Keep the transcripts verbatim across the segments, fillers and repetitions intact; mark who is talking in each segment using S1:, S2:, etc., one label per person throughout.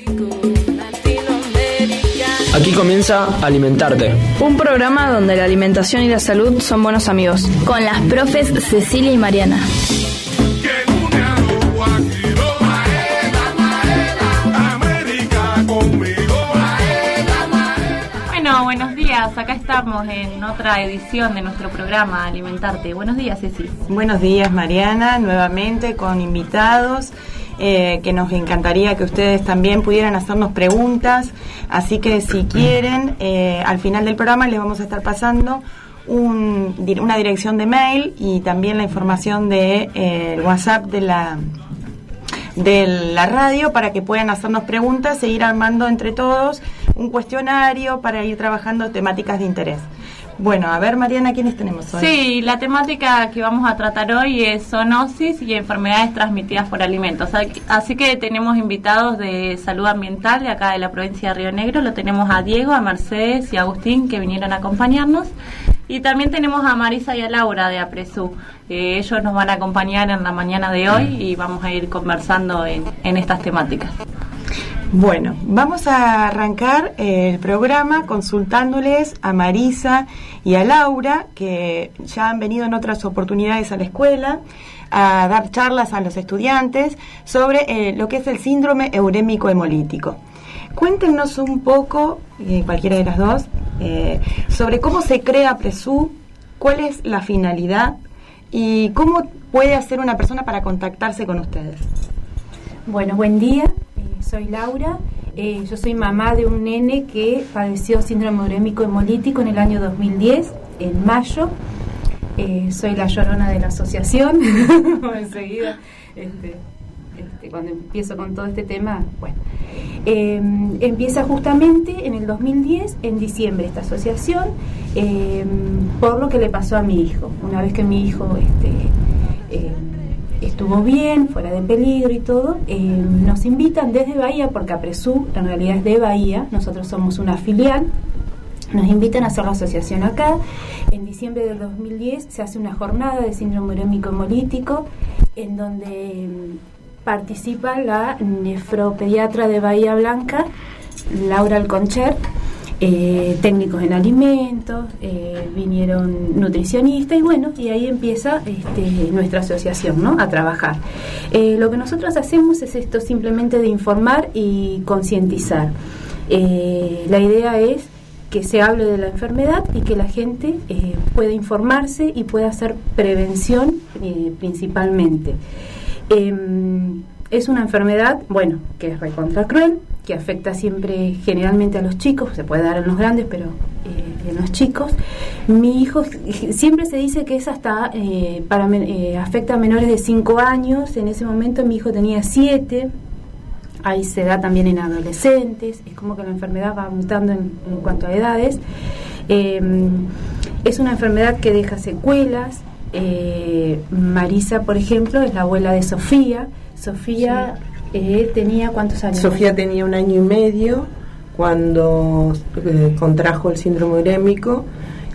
S1: Aquí comienza Alimentarte,
S2: un programa donde la alimentación y la salud son buenos amigos,
S3: con las profes Cecilia y Mariana.
S4: Bueno, buenos días, acá estamos en otra edición de nuestro programa Alimentarte. Buenos días, Ceci.
S5: Buenos días, Mariana, nuevamente con invitados. Eh, que nos encantaría que ustedes también pudieran hacernos preguntas, así que si quieren, eh, al final del programa les vamos a estar pasando un, una dirección de mail y también la información de eh, el WhatsApp de la de la radio para que puedan hacernos preguntas, seguir armando entre todos un cuestionario para ir trabajando temáticas de interés. Bueno, a ver, Mariana, ¿quiénes tenemos hoy?
S4: Sí, la temática que vamos a tratar hoy es zoonosis y enfermedades transmitidas por alimentos. Así que tenemos invitados de salud ambiental de acá de la provincia de Río Negro. Lo tenemos a Diego, a Mercedes y a Agustín, que vinieron a acompañarnos. Y también tenemos a Marisa y a Laura de APRESU. Eh, ellos nos van a acompañar en la mañana de hoy y vamos a ir conversando en, en estas temáticas.
S5: Bueno, vamos a arrancar el programa consultándoles a Marisa y a Laura, que ya han venido en otras oportunidades a la escuela a dar charlas a los estudiantes sobre eh, lo que es el síndrome urémico hemolítico. Cuéntenos un poco, eh, cualquiera de las dos, eh, sobre cómo se crea APRESU, cuál es la finalidad y cómo puede hacer una persona para contactarse con ustedes.
S6: Bueno, buen día. Soy Laura, eh, yo soy mamá de un nene que padeció síndrome urémico hemolítico en el año dos mil diez, en mayo. Eh, soy la llorona de la asociación. Enseguida, este, este, cuando empiezo con todo este tema, bueno, eh, empieza justamente en el dos mil diez, en diciembre, esta asociación, eh, por lo que le pasó a mi hijo. Una vez que mi hijo este, eh, estuvo bien, fuera de peligro y todo, eh, nos invitan desde Bahía, porque APRESU en realidad es de Bahía, nosotros somos una filial, nos invitan a hacer la asociación acá. En diciembre del dos mil diez se hace una jornada de síndrome urémico hemolítico en donde participa la nefropediatra de Bahía Blanca, Laura Alconcher, Eh, técnicos en alimentos, eh, vinieron nutricionistas y bueno, y ahí empieza este, nuestra asociación, ¿no?, a trabajar. Eh, lo que nosotros hacemos es esto simplemente de informar y concientizar. Eh, la idea es que se hable de la enfermedad y que la gente eh, pueda informarse y pueda hacer prevención eh, principalmente. Eh, es una enfermedad, bueno, que es recontra cruel, que afecta siempre generalmente a los chicos, se puede dar en los grandes, pero eh, en los chicos. Mi hijo, siempre se dice que es hasta, eh, para eh, afecta a menores de cinco años, en ese momento mi hijo tenía siete, ahí se da también en adolescentes, es como que la enfermedad va mutando en, en cuanto a edades. Eh, es una enfermedad que deja secuelas. eh, Marisa, por ejemplo, es la abuela de Sofía. Sofía... Sí. Eh, tenía ¿cuántos años?
S7: Sofía tenía un año y medio cuando eh, contrajo el síndrome urémico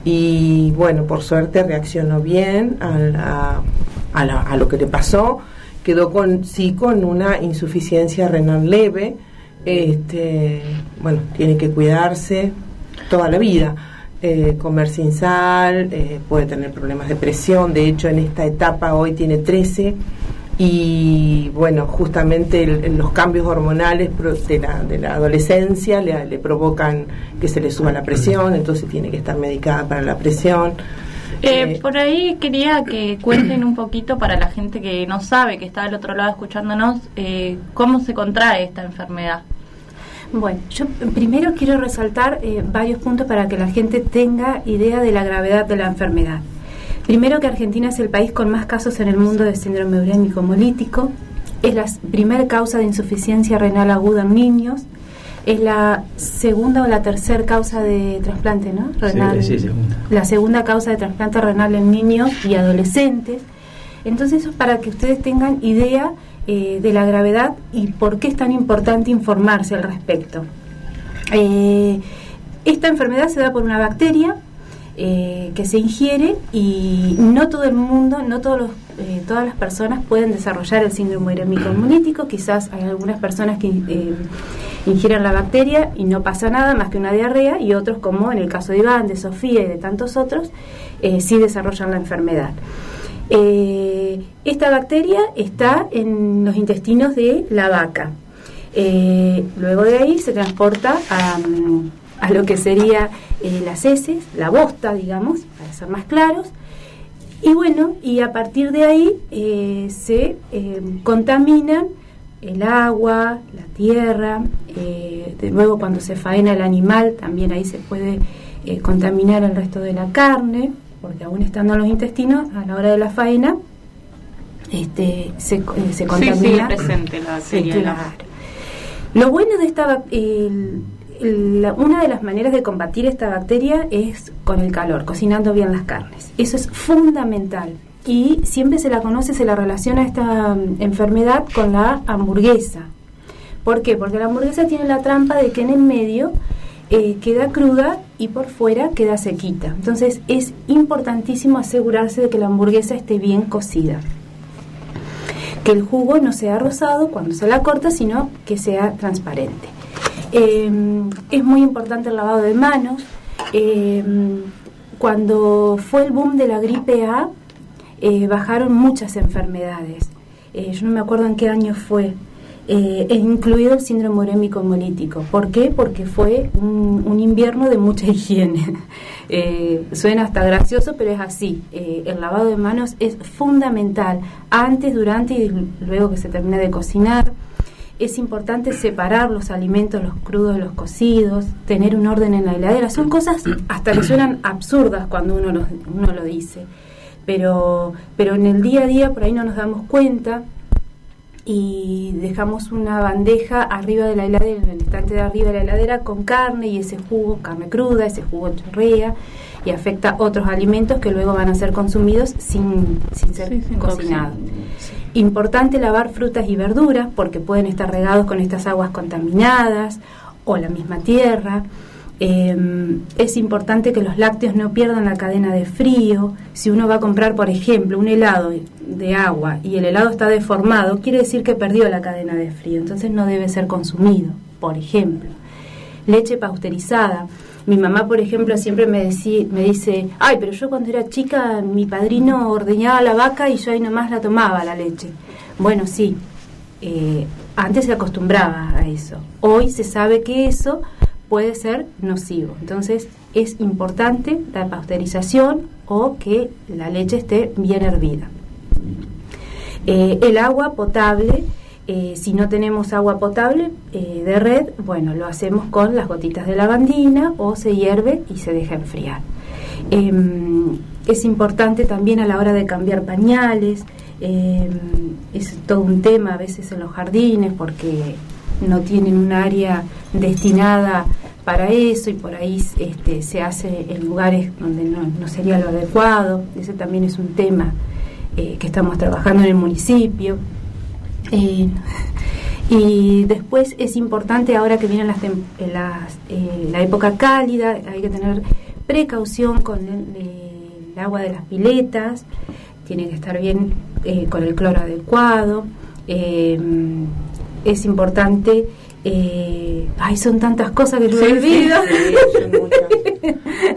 S7: y bueno, por suerte reaccionó bien a, la, a, la, a lo que le pasó. Quedó con sí con una insuficiencia renal leve. Este, bueno, tiene que cuidarse toda la vida. Eh, comer sin sal, eh, puede tener problemas de presión. De hecho, en esta etapa hoy tiene trece. Y bueno, justamente el, los cambios hormonales de la, de la adolescencia le, le provocan que se le suba la presión, entonces tiene que estar medicada para la presión.
S4: Eh,
S7: eh,
S4: por ahí quería que cuenten un poquito para la gente que no sabe, que está del otro lado escuchándonos, eh, cómo se contrae esta enfermedad.
S6: Bueno, yo primero quiero resaltar eh, varios puntos para que la gente tenga idea de la gravedad de la enfermedad. Primero, que Argentina es el país con más casos en el mundo de síndrome urémico hemolítico, es la primera causa de insuficiencia renal aguda en niños, es la segunda o la tercera causa de trasplante, ¿no? Renal,
S1: sí, sí, segunda.
S6: La segunda causa de trasplante renal en niños y adolescentes. Entonces, eso es para que ustedes tengan idea eh, de la gravedad y por qué es tan importante informarse al respecto. Eh, esta enfermedad se da por una bacteria eh, que se ingiere y no todo el mundo, no todos los, eh, todas las personas pueden desarrollar el síndrome urémico hemolítico. Quizás hay algunas personas que eh, ingieren la bacteria y no pasa nada más que una diarrea, y otros, como en el caso de Iván, de Sofía y de tantos otros, eh, sí desarrollan la enfermedad. Eh, esta bacteria está en los intestinos de la vaca. Eh, luego de ahí se transporta a, a lo que sería eh, las heces, la bosta, digamos, para ser más claros. Y bueno, y a partir de ahí eh, se eh, contaminan el agua, la tierra, eh, de nuevo cuando se faena el animal también ahí se puede eh, contaminar el resto de la carne, porque aún estando en los intestinos, a la hora de la faena, este, se, eh, se contamina.
S4: Sí, sigue presente la bacteria.
S6: Sí, claro. Lo bueno de esta el, el, una de las maneras de combatir esta bacteria es con el calor, cocinando bien las carnes. Eso es fundamental. Y siempre se la conoce, se la relaciona esta um, enfermedad con la hamburguesa. ¿Por qué? Porque la hamburguesa tiene la trampa de que en el medio eh, queda cruda y por fuera queda sequita. Entonces es importantísimo asegurarse de que la hamburguesa esté bien cocida. Que el jugo no sea rosado cuando se la corta, sino que sea transparente. Eh, es muy importante el lavado de manos. Eh, cuando fue el boom de la gripe A, Eh, bajaron muchas enfermedades. Eh, yo no me acuerdo en qué año fue, eh, incluido el síndrome urémico hemolítico. ¿Por qué? Porque fue un, un invierno de mucha higiene. eh, suena hasta gracioso, pero es así. Eh, el lavado de manos es fundamental, antes, durante y luego que se termina de cocinar. Es importante separar los alimentos, los crudos de los cocidos, tener un orden en la heladera. Son cosas hasta que suenan absurdas cuando uno lo, uno lo dice. Pero, pero en el día a día por ahí no nos damos cuenta y dejamos una bandeja arriba de la heladera, en el estante de arriba de la heladera, con carne, y ese jugo, carne cruda, ese jugo chorrea y afecta otros alimentos que luego van a ser consumidos sin, sin ser sí, cocinados. Sí. Importante lavar frutas y verduras porque pueden estar regados con estas aguas contaminadas o la misma tierra. Eh, es importante que los lácteos no pierdan la cadena de frío. Si uno va a comprar, por ejemplo, un helado de agua y el helado está deformado, quiere decir que perdió la cadena de frío, entonces no debe ser consumido, por ejemplo. Leche pasteurizada. Mi mamá, por ejemplo, siempre me, decí, me dice, ay, pero yo cuando era chica mi padrino ordeñaba la vaca y yo ahí nomás la tomaba la leche. Bueno, sí, eh, antes se acostumbraba a eso. Hoy se sabe que eso puede ser nocivo. Entonces es importante la pasteurización o que la leche esté bien hervida. Eh, el agua potable, eh, si no tenemos agua potable eh, de red, bueno, lo hacemos con las gotitas de lavandina o se hierve y se deja enfriar. Eh, es importante también a la hora de cambiar pañales. Eh, es todo un tema a veces en los jardines porque no tienen un área destinada para eso y por ahí este, se hace en lugares donde no, no sería lo adecuado. Ese también es un tema eh, que estamos trabajando en el municipio. Eh, y después es importante, ahora que viene las, las, eh, la época cálida, hay que tener precaución con el, el agua de las piletas, tiene que estar bien eh, con el cloro adecuado. Eh, es importante, eh, ay, son tantas cosas que yo me olvido. Sí,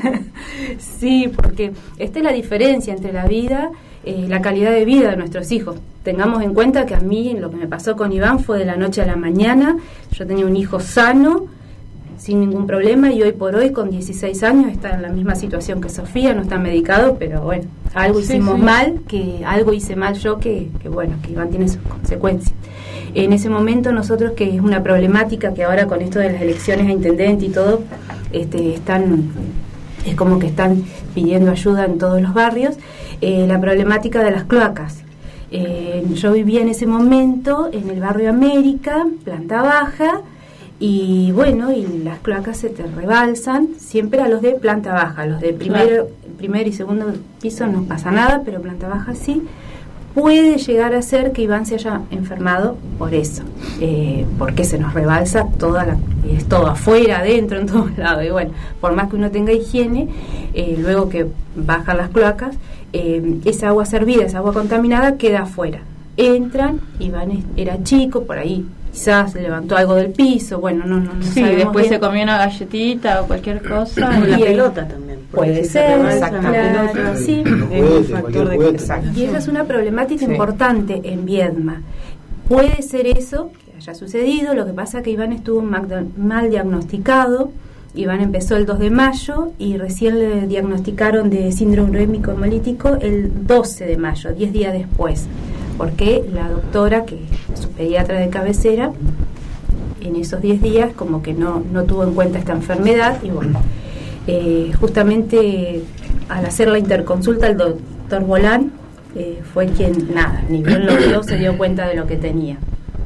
S6: sí, porque esta es la diferencia entre la vida, eh, la calidad de vida de nuestros hijos. Tengamos en cuenta que a mí lo que me pasó con Iván fue de la noche a la mañana. Yo tenía un hijo sano, sin ningún problema, y hoy por hoy con dieciséis años está en la misma situación que Sofía, no está medicado, pero bueno, algo sí, hicimos sí. mal, que algo hice mal yo, que, que bueno, que Iván tiene sus consecuencias. En ese momento nosotros, que es una problemática que ahora con esto de las elecciones a intendente y todo, este, están, es como que están pidiendo ayuda en todos los barrios, eh, la problemática de las cloacas. Eh, yo vivía en ese momento en el barrio América, planta baja, y bueno, y las cloacas se te rebalsan siempre a los de planta baja. Los de primero, claro. primer y segundo piso no pasa nada, pero planta baja sí. Puede llegar a ser que Iván se haya enfermado por eso, eh, porque se nos rebalsa toda la, es todo afuera, adentro, en todos lados. Y bueno, por más que uno tenga higiene, eh, luego que bajan las cloacas, eh, esa agua servida, esa agua contaminada queda afuera. Entran, Iván era chico, por ahí quizás levantó algo del piso, bueno, no, no, no
S4: sí,
S6: sabemos
S4: después
S6: bien.
S4: Se comió una galletita o cualquier cosa.
S5: O la
S6: Y
S5: pelota también.
S6: Puede
S5: si
S6: ser,
S5: se
S6: claro,
S5: pelota,
S6: sí.
S5: es un factor de
S7: exacto.
S6: Y esa es una problemática
S7: Sí.
S6: importante en Viedma. Puede ser eso, que haya sucedido, lo que pasa es que Iván estuvo mal, mal diagnosticado. Iván empezó el dos de mayo y recién le diagnosticaron de síndrome urémico hemolítico el doce de mayo, diez días después, porque la doctora, que es su pediatra de cabecera, en esos diez días como que no, no tuvo en cuenta esta enfermedad y bueno, eh, justamente al hacer la interconsulta el doctor Bolán eh, fue quien, nada, ni bien lo vio, se dio cuenta de lo que tenía.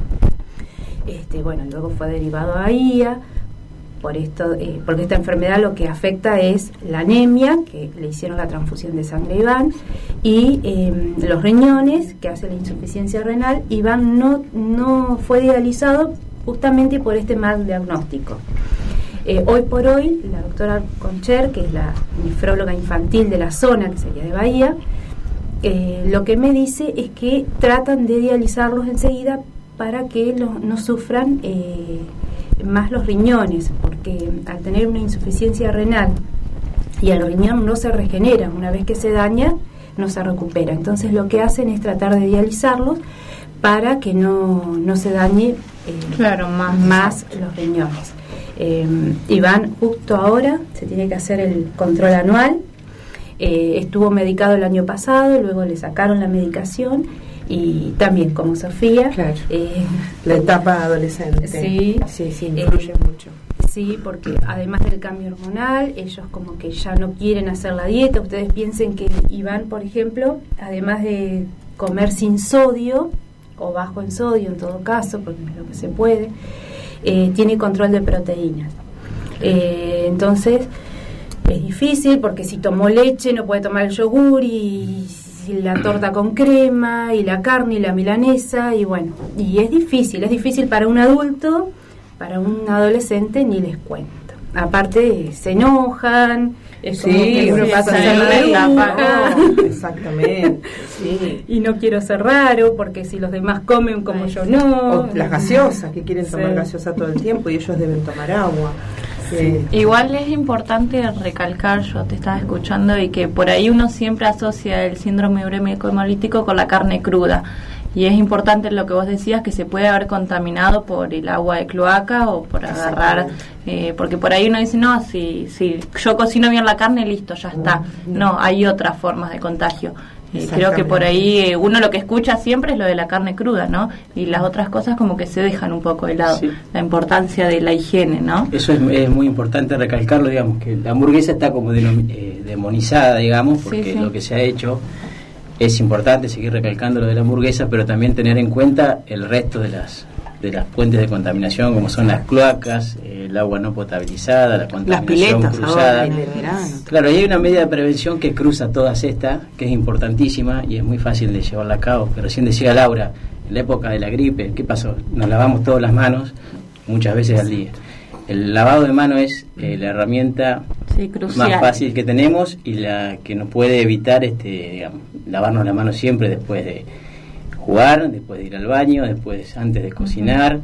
S6: Este, bueno, luego fue derivado a I A. Por esto, eh, porque esta enfermedad lo que afecta es la anemia, que le hicieron la transfusión de sangre a Iván, y eh, los riñones, que hace la insuficiencia renal. Iván no, no fue dializado justamente por este mal diagnóstico. Eh, hoy por hoy, la doctora Concher, que es la nefróloga infantil de la zona, que sería de Bahía, eh, lo que me dice es que tratan de dializarlos enseguida para que los, no sufran eh, más los riñones, porque al tener una insuficiencia renal y el riñón no se regenera, una vez que se daña no se recupera, entonces lo que hacen es tratar de dializarlos para que no, no se dañe eh,
S4: claro, más,
S6: más los riñones. eh, Iván justo ahora se tiene que hacer el control anual, eh, estuvo medicado el año pasado, luego le sacaron la medicación. Y también como Sofía,
S7: claro.
S6: eh,
S7: La etapa adolescente.
S6: Sí,
S7: sí, sí, influye
S6: eh,
S7: mucho.
S6: Sí, porque además del cambio hormonal, ellos como que ya no quieren hacer la dieta. Ustedes piensen que Iván, por ejemplo, además de comer sin sodio, o bajo en sodio en todo caso, porque es lo que se puede, eh, tiene control de proteínas. Eh, entonces, es difícil porque si tomó leche no puede tomar el yogur y... la torta con crema y la carne y la milanesa y bueno, y es difícil, es difícil para un adulto, para un adolescente ni les cuento. Aparte se enojan, es como
S7: Sí,
S6: que uno
S7: sí,
S6: pasa a
S7: sí,
S6: ser la
S7: sí,
S6: bruja.
S7: no, exactamente. Sí.
S6: Y no quiero ser raro porque si los demás comen como
S4: Ay,
S6: yo no.
S7: O las gaseosas, que quieren
S6: Sí.
S7: tomar gaseosa todo el tiempo y ellos deben tomar agua. Sí.
S4: Igual es importante recalcar, yo te estaba escuchando, y que por ahí uno siempre asocia el síndrome urémico hemolítico con la carne cruda. Y es importante lo que vos decías, que se puede haber contaminado por el agua de cloaca o por agarrar, eh, porque por ahí uno dice, no, si, si yo cocino bien la carne, listo, ya está. No, hay otras formas de contagio. Eh, creo que por ahí eh, uno lo que escucha siempre es lo de la carne cruda, ¿no? Y las otras cosas como que se dejan un poco de lado,
S8: sí.
S4: La importancia de la higiene, ¿no?
S8: Eso es, es muy importante recalcarlo, digamos, que la hamburguesa está como denom- eh, demonizada, digamos, porque
S4: Sí, sí.
S8: lo que se ha hecho es importante seguir recalcando lo de la hamburguesa, pero también tener en cuenta el resto de las de las fuentes de contaminación, como son las cloacas, eh, el agua no potabilizada, la
S5: Las
S8: contaminación
S5: piletas
S8: cruzada.
S5: ahora en el verano.
S8: Claro, y hay una medida de prevención que cruza todas estas, que es importantísima y es muy fácil de llevarla a cabo. Que recién decía Laura, en la época de la gripe, ¿qué pasó? Nos lavamos todas las manos muchas veces al día. El lavado de manos es eh, la herramienta
S4: Sí, crucial.
S8: más fácil que tenemos y la que nos puede evitar este, digamos, lavarnos las manos siempre después de jugar, después de ir al baño, después antes de cocinar.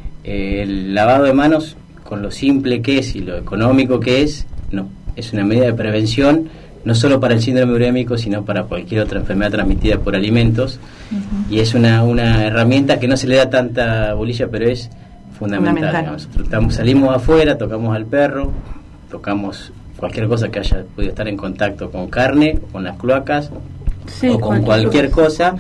S8: Eh, el lavado de manos, con lo simple que es y lo económico que es, no, es una medida de prevención, no solo para el síndrome urémico, sino para cualquier otra enfermedad transmitida por alimentos. Uh-huh. Y es una, una herramienta que no se le da tanta bolilla, pero es fundamental.
S5: Fundamental.
S8: Nosotros estamos, salimos afuera, tocamos al perro, tocamos cualquier cosa que haya podido estar en contacto con carne, con las cloacas,
S4: Sí,
S8: o con cualquier cosa,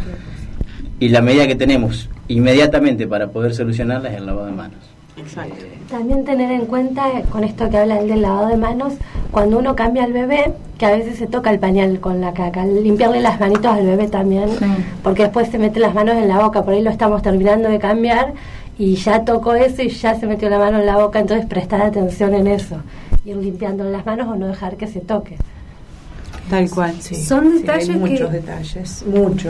S8: y la medida que tenemos inmediatamente para poder solucionarla es el lavado de manos.
S5: Exacto.
S9: También tener en cuenta, con esto que hablan del lavado de manos, cuando uno cambia al bebé, que a veces se toca el pañal con la caca, limpiarle las manitos al bebé también,
S4: Sí.
S9: porque después se mete las manos en la boca, por ahí lo estamos terminando de cambiar y ya tocó eso y ya se metió la mano en la boca, entonces prestar atención en eso, ir limpiando las manos o no dejar que se toque.
S5: Tal cual.
S7: Sí,
S6: Son
S7: sí,
S6: detalles
S7: hay muchos
S6: que-
S7: detalles, muchos.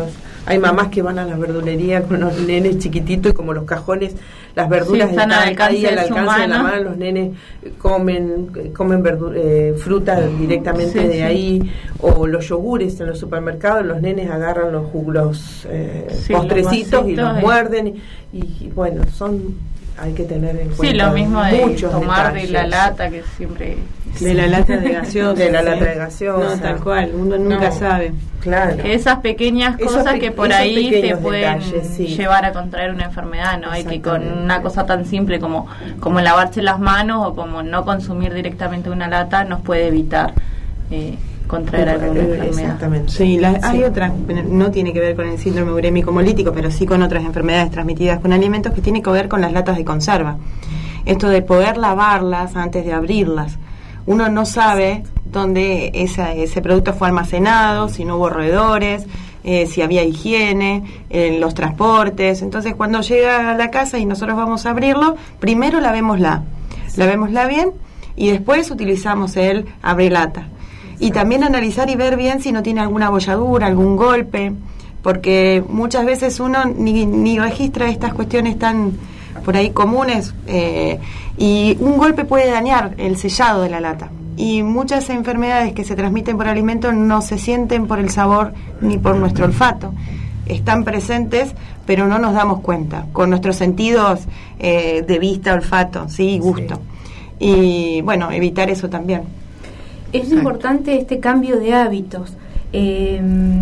S7: Hay mamás que van a la verdulería con los nenes chiquititos y como los cajones, las verduras
S4: sí, están,
S7: están ahí al alcance
S4: mano.
S7: de la mano, los nenes comen comen verdu- eh, fruta directamente sí, de sí. ahí, o los yogures en los supermercados, los nenes agarran los, los eh, sí, postrecitos los y los y... muerden y, y bueno, son... hay que tener en cuenta
S4: sí, lo mismo de
S7: muchos
S4: tomar
S7: detalles.
S4: De la lata que siempre
S5: de la lata de gaseosa
S7: de la lata de gaseosa
S5: no, tal cual, uno nunca
S7: no,
S5: sabe
S7: claro.
S4: Esas pequeñas cosas pe- que por ahí te pueden
S7: detalles, sí.
S4: llevar a contraer una enfermedad, ¿no? Hay que con una cosa tan simple como, como lavarse las manos o como no consumir directamente una lata nos puede evitar eh, contraer
S5: eh,
S4: alguna
S5: eh,
S4: enfermedad.
S5: Exactamente. Sí, la, sí. Hay otras, no tiene que ver con el síndrome urémico hemolítico, pero sí con otras enfermedades transmitidas con alimentos que tiene que ver con las latas de conserva. Esto de poder lavarlas antes de abrirlas. Uno no sabe dónde esa, ese producto fue almacenado, si no hubo roedores, eh, si había higiene, en los transportes. Entonces, cuando llega a la casa y nosotros vamos a abrirlo, primero lavémosla, lavémosla bien y después utilizamos el abrelata. Y también analizar y ver bien si no tiene alguna abolladura, algún golpe, porque muchas veces uno ni, ni registra estas cuestiones tan por ahí comunes eh, y un golpe puede dañar el sellado de la lata. Y muchas enfermedades que se transmiten por alimentos no se sienten por el sabor ni por nuestro olfato. Están presentes, pero no nos damos cuenta, con nuestros sentidos eh, de vista, olfato, sí, gusto. Sí. Y bueno, evitar eso también.
S6: Es Exacto. importante este cambio de hábitos. Eh,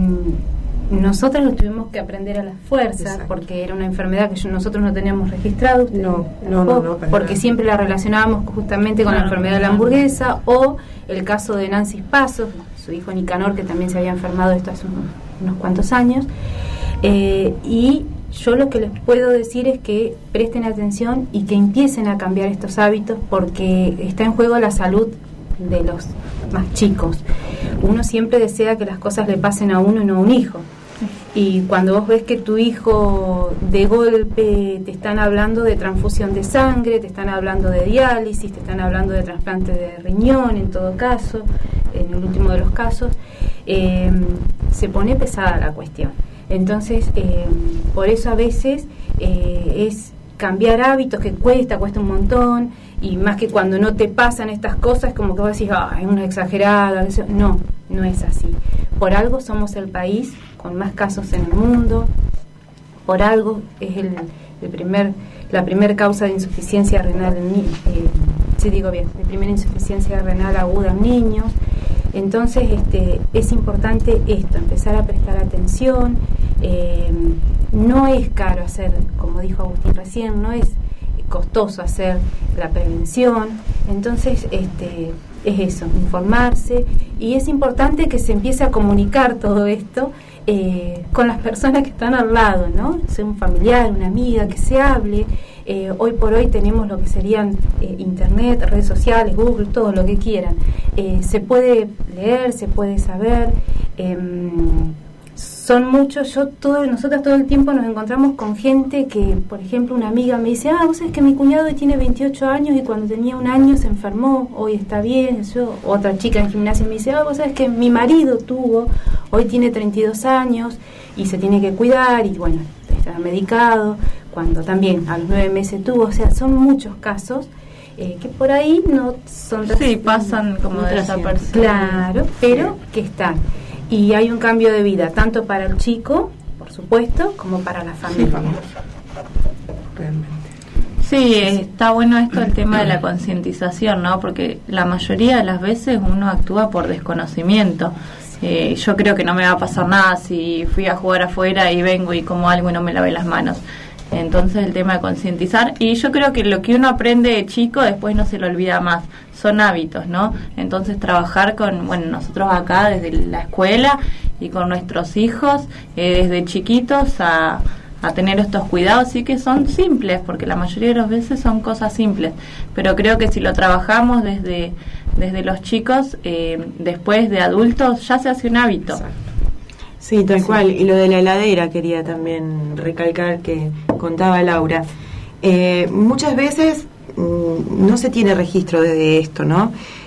S6: nosotros lo tuvimos que aprender a las fuerzas. Exacto. Porque era una enfermedad que yo, nosotros no teníamos registrado.
S7: No, no, no, no,
S6: porque nada. Siempre la relacionábamos justamente con no, la enfermedad de la hamburguesa, o el caso de Nancy Pasos, su hijo Nicanor, que también se había enfermado esto hace unos, unos cuantos años. Eh, y yo lo que les puedo decir es que presten atención y que empiecen a cambiar estos hábitos, porque está en juego la salud de los más chicos. Uno siempre desea que las cosas le pasen a uno y no a un hijo. Y cuando vos ves que tu hijo de golpe te están hablando de transfusión de sangre, te están hablando de diálisis, te están hablando de trasplante de riñón, en todo caso, en el último de los casos, eh, se pone pesada la cuestión. Entonces, eh, por eso a veces eh, es cambiar hábitos que cuesta, cuesta un montón, y más que cuando no te pasan estas cosas, como que vos decís, ah, es una exagerada. No, no es así. Por algo somos el país con más casos en el mundo, por algo es el, el primer, la primera causa de insuficiencia renal en niños, eh, sí digo bien, la primera insuficiencia renal aguda en niños. Entonces este, es importante esto, empezar a prestar atención. Eh, no es caro hacer, como dijo Agustín recién, no es costoso hacer la prevención. Entonces este, es eso, informarse, y es importante que se empiece a comunicar todo esto eh, con las personas que están al lado, ¿no? Sea un familiar, una amiga, que se hable. Eh, hoy por hoy tenemos lo que serían eh, internet, redes sociales, Google, todo lo que quieran. Eh, se puede leer, se puede saber. Eh, son muchos. Yo todo, nosotros todo el tiempo nos encontramos con gente que, por ejemplo, una amiga me dice, ah, vos sabés que mi cuñado hoy tiene veintiocho años y cuando tenía un año se enfermó, hoy está bien. Yo, otra chica en gimnasia me dice, ah, vos sabés que mi marido tuvo, hoy tiene treinta y dos años y se tiene que cuidar y bueno, está medicado, cuando también a los nueve meses tuvo. O sea, son muchos casos eh, que por ahí no son...
S4: Sí, pasan como desapercibidos.
S6: Claro, pero que están. Y hay un cambio de vida, tanto para el chico, por supuesto, como para la familia.
S7: Realmente.
S4: Sí, está bueno esto, el tema de la concientización, ¿no? Porque la mayoría de las veces uno actúa por desconocimiento. Eh, yo creo que no me va a pasar nada si fui a jugar afuera y vengo y como algo y no me lavé las manos. Entonces el tema de concientizar, y yo creo que lo que uno aprende de chico después no se lo olvida más, son hábitos, ¿no? Entonces trabajar con, bueno, nosotros acá desde la escuela y con nuestros hijos eh, desde chiquitos a, a tener estos cuidados, sí que son simples, porque la mayoría de las veces son cosas simples, pero creo que si lo trabajamos desde, desde los chicos, eh, después de adultos ya se hace un hábito.
S5: Exacto. Sí, tal sí. cual. Y lo de la heladera quería también recalcar que contaba Laura. Eh, muchas veces mmm, no se tiene registro de esto, ¿no?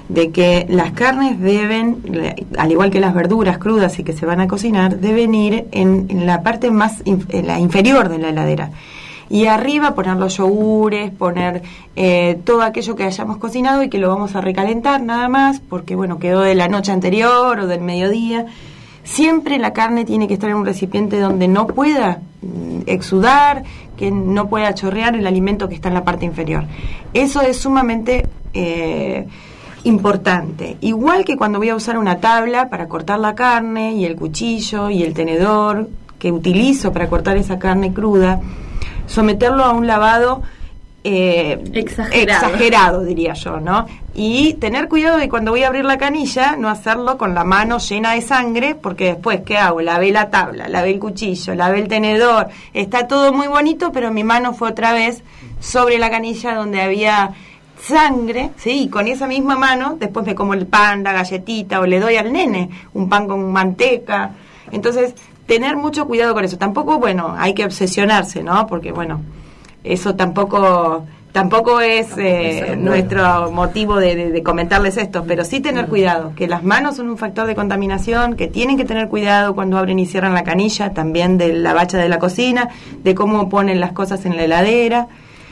S5: de que las carnes deben, al igual que las verduras crudas y que se van a cocinar, deben ir en, en la parte más in, en la inferior de la heladera. Y arriba poner los yogures, poner eh, todo aquello que hayamos cocinado y que lo vamos a recalentar nada más, porque bueno, quedó de la noche anterior o del mediodía. Siempre la carne tiene que estar en un recipiente donde no pueda mm, exudar, que no pueda chorrear el alimento que está en la parte inferior. Eso es sumamente eh, importante. Igual que cuando voy a usar una tabla para cortar la carne, y el cuchillo y el tenedor que utilizo para cortar esa carne cruda, someterlo a un lavado eh,
S4: exagerado.
S5: exagerado, diría yo, ¿no? Y tener cuidado de cuando voy a abrir la canilla, no hacerlo con la mano llena de sangre, porque después, ¿qué hago? Lavé la tabla, lavé el cuchillo, lavé el tenedor, está todo muy bonito, pero mi mano fue otra vez sobre la canilla donde había sangre, ¿sí? Y con esa misma mano, después me como el pan, la galletita, o le doy al nene un pan con manteca. Entonces, tener mucho cuidado con eso. Tampoco, bueno, hay que obsesionarse, ¿no? Porque, bueno, eso tampoco tampoco es eh, nuestro motivo de, de, de comentarles esto, pero sí tener cuidado, que las manos son un factor de contaminación, que tienen que tener cuidado cuando abren y cierran la canilla, también de la bacha de la cocina, de cómo ponen las cosas en la heladera,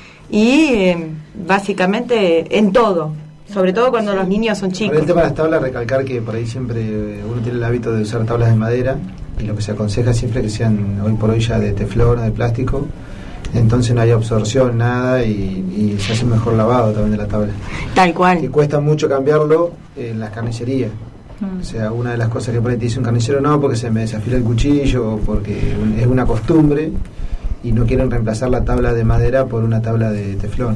S5: y eh, básicamente en todo. Sobre todo cuando los niños son chicos.
S10: Para el tema de las tablas, recalcar que por ahí siempre uno tiene el hábito de usar tablas de madera, y lo que se aconseja siempre que sean hoy por hoy ya de teflón o de plástico, entonces no hay absorción, nada, y, y se hace un mejor lavado también de la tabla.
S5: Tal cual.
S10: Que cuesta mucho cambiarlo en las carnicerías. Mm. O sea, una de las cosas que por ahí te dice un carnicero, no, porque se me desafila el cuchillo, o porque es una costumbre, y no quieren reemplazar la tabla de madera por una tabla de teflón.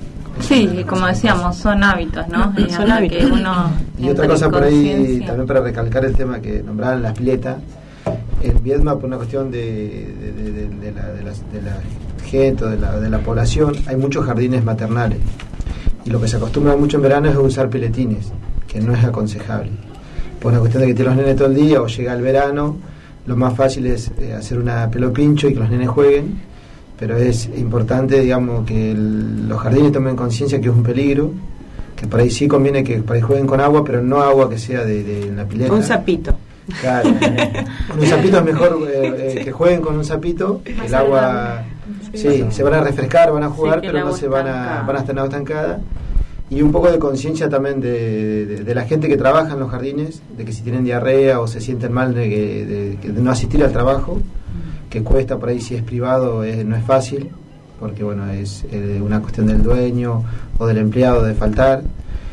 S4: Sí, como decíamos, son hábitos, ¿no?
S5: Sí, son hábitos.
S4: Que uno
S10: y otra cosa por ahí, también para recalcar el tema que nombraban las piletas, en Viedma, por una cuestión de, de, de, de, de, la, de, la, de la gente, de la, de la población, hay muchos jardines maternales. Y lo que se acostumbra mucho en verano es usar piletines, que no es aconsejable. Por una cuestión de que tienen los nenes todo el día o llega el verano, lo más fácil es eh, hacer una pelo pincho y que los nenes jueguen. Pero es importante, digamos, que el, los jardines tomen conciencia que es un peligro, que por ahí sí conviene que por ahí jueguen con agua, pero no agua que sea de, de la pileta.
S5: Un sapito.
S10: Claro, un sapito es mejor eh, eh, sí. que jueguen con un sapito, más el agua, sí, se van a refrescar, van a jugar, sí, pero no se van a, van a estar estancada. Y un poco de conciencia también de, de, de la gente que trabaja en los jardines, de que si tienen diarrea o se sienten mal de, de, de, de no asistir al trabajo, que cuesta por ahí, si es privado es, no es fácil, porque bueno, es eh, una cuestión del dueño o del empleado de faltar,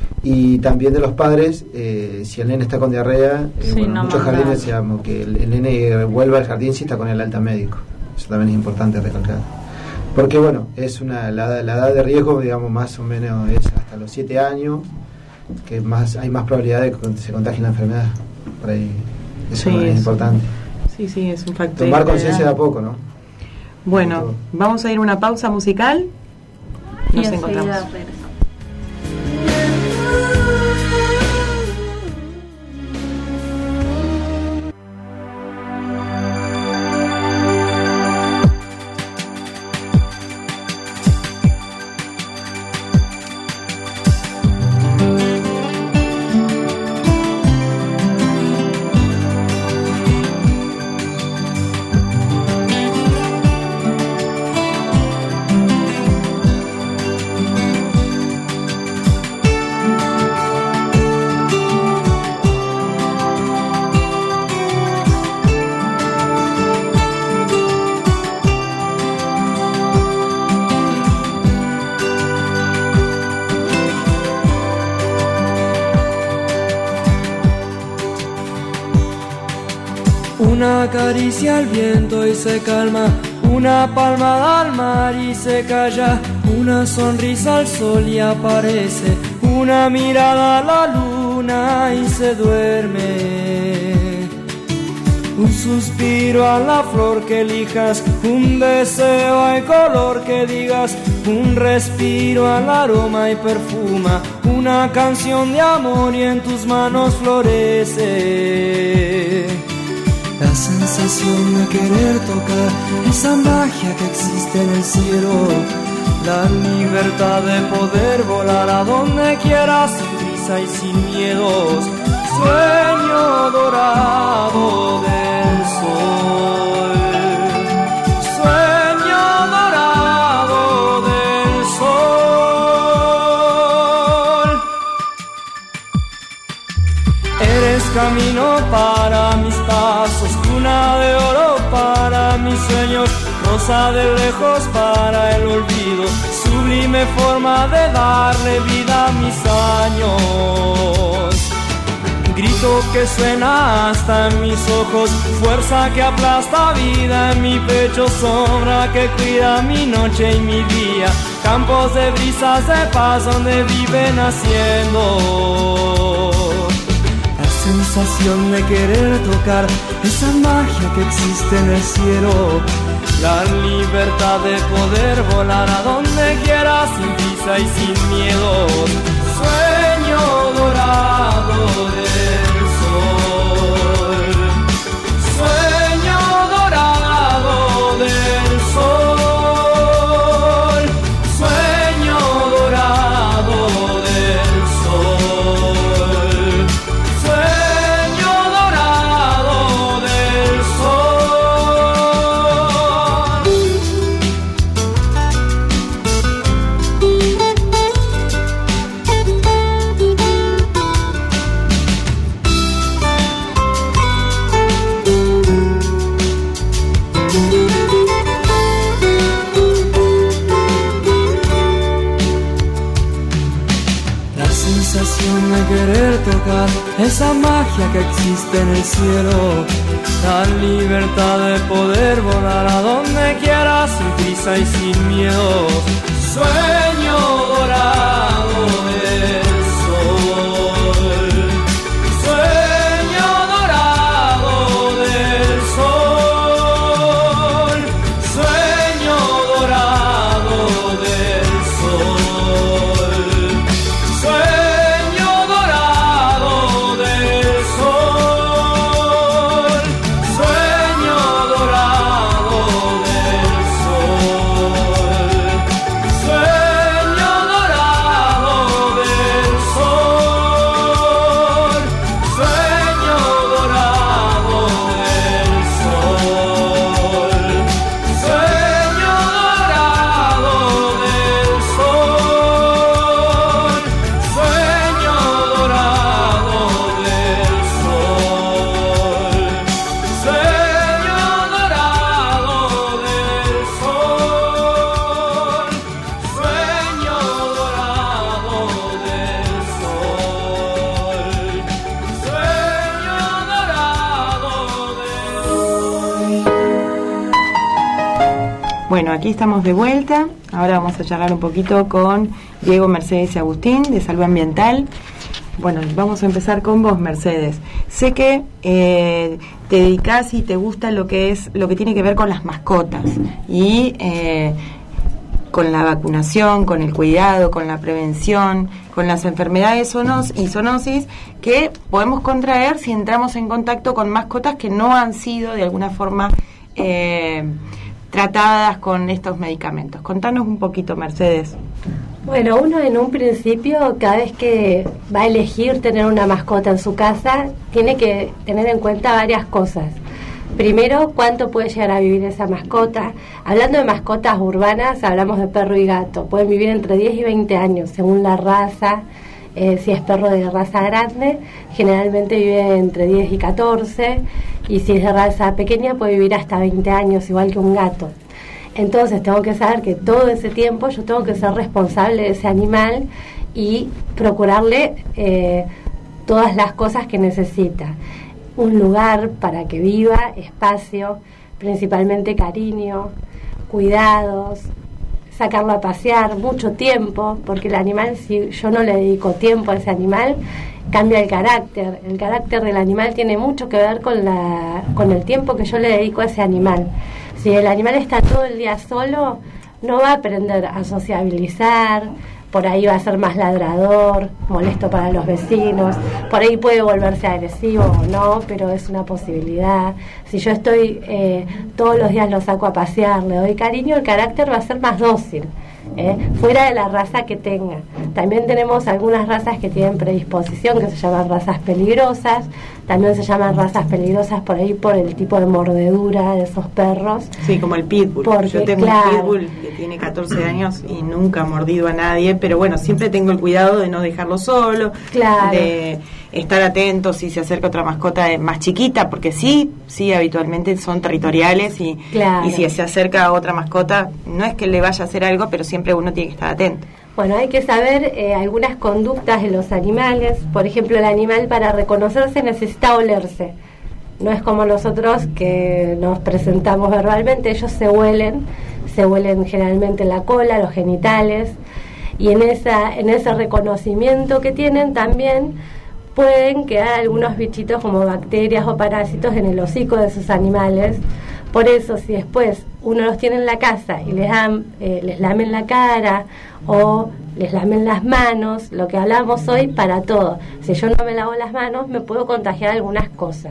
S10: y también de los padres, eh, si el nene está con diarrea, eh,
S4: sí,
S10: bueno,
S4: no
S10: muchos
S4: mandar.
S10: jardines decíamos que el, el nene vuelva al jardín si está con el alta médico. Eso también es importante recalcar, porque bueno, es una la, la edad de riesgo, digamos, más o menos es hasta los siete años, que más hay más probabilidad de que se contagie la enfermedad. Por ahí eso
S5: sí,
S10: es
S5: eso.
S10: importante.
S5: Sí, sí, es un factor.
S10: Tomar conciencia de a poco, ¿no?
S5: Bueno, vamos a ir a una pausa musical. Nos
S4: y
S5: encontramos.
S11: Una caricia al viento y se calma, una palmada al mar y se calla, una sonrisa al sol y aparece, una mirada a la luna y se duerme. Un suspiro a la flor que elijas, un deseo al color que digas, un respiro al aroma y perfuma, una canción de amor y en tus manos florece. La sensación de querer tocar esa magia que existe en el cielo, la libertad de poder volar a donde quieras sin prisa prisa y sin miedos, sueño dorado del sol, sueño dorado del sol. Eres camino para mis pasos, cuna de oro para mis sueños, rosa de lejos para el olvido, sublime forma de darle vida a mis años. Grito que suena hasta en mis ojos, fuerza que aplasta vida en mi pecho, sombra que cuida mi noche y mi día, campos de brisas de paz donde vive naciendo. La sensación de querer tocar esa magia que existe en el cielo, la libertad de poder volar a donde quiera sin prisa y sin miedo, sueño dorado del sol, sueño dorado del sol, sueño dorado del sol, sueño dorado del sol. La sensación de querer tocar esa magia que existe en el cielo, la libertad de poder volar a donde quiera sin prisa y sin miedo, sueño dorado del sol, sueño dorado del sol, sueño dorado del sol, sueño dorado del sol, sueño dorado del sol, sueño dorado del sol, sueño dorado del sol, sueño dorado del sol, sueño dorado del sol, sueño dorado del sol, sueño dorado del sol, sueño dorado del.
S5: Bueno, aquí estamos de vuelta. Ahora vamos a charlar un poquito con Diego, Mercedes y Agustín de Salud Ambiental. Bueno, vamos a empezar con vos, Mercedes. Sé que eh, te dedicás y te gusta lo que es lo que tiene que ver con las mascotas y eh, con la vacunación, con el cuidado, con la prevención, con las enfermedades zoonos y zoonosis que podemos contraer si entramos en contacto con mascotas que no han sido de alguna forma eh, tratadas con estos medicamentos. Contanos un poquito, Mercedes.
S9: Bueno, uno en un principio, cada vez que va a elegir tener una mascota en su casa, tiene que tener en cuenta varias cosas. Primero, cuánto puede llegar a vivir esa mascota. Hablando de mascotas urbanas, hablamos de perro y gato. Pueden vivir entre diez y veinte años, según la raza. Eh, si es perro de raza grande, generalmente vive entre diez y catorce. Y si es de raza pequeña, puede vivir hasta veinte años, igual que un gato. Entonces tengo que saber que todo ese tiempo yo tengo que ser responsable de ese animal y procurarle eh, todas las cosas que necesita. Un lugar para que viva, espacio, principalmente cariño, cuidados, sacarlo a pasear, mucho tiempo, porque el animal, si yo no le dedico tiempo a ese animal, cambia el carácter. El carácter del animal tiene mucho que ver con, la, con el tiempo que yo le dedico a ese animal. Si el animal está todo el día solo, no va a aprender a sociabilizar, por ahí va a ser más ladrador, molesto para los vecinos, por ahí puede volverse agresivo o no, pero es una posibilidad. Si yo estoy eh, todos los días lo saco a pasear, le doy cariño, el carácter va a ser más dócil. ¿eh? Fuera de la raza que tenga. También tenemos algunas razas que tienen predisposición, que se llaman razas peligrosas. También se llaman razas peligrosas por ahí por el tipo de mordedura de esos perros.
S5: Sí, como el pitbull.
S9: Porque,
S5: yo tengo
S9: claro,
S5: un pitbull que tiene catorce años y nunca ha mordido a nadie, pero bueno, siempre tengo el cuidado de no dejarlo solo,
S9: claro,
S5: de estar atento si se acerca otra mascota más chiquita, porque sí, sí, habitualmente son territoriales y,
S9: claro,
S5: y si se acerca a otra mascota, no es que le vaya a hacer algo, pero siempre uno tiene que estar atento.
S9: Bueno, hay que saber eh, algunas conductas de los animales. Por ejemplo, el animal para reconocerse necesita olerse. No es como nosotros que nos presentamos verbalmente, ellos se huelen, se huelen generalmente la cola, los genitales, y en esa, en ese reconocimiento que tienen también pueden quedar algunos bichitos como bacterias o parásitos en el hocico de esos animales. Por eso, si después uno los tiene en la casa y les dan, eh, les lamen la cara o les lamen las manos, lo que hablamos hoy, para todo. Si yo no me lavo las manos, me puedo contagiar algunas cosas.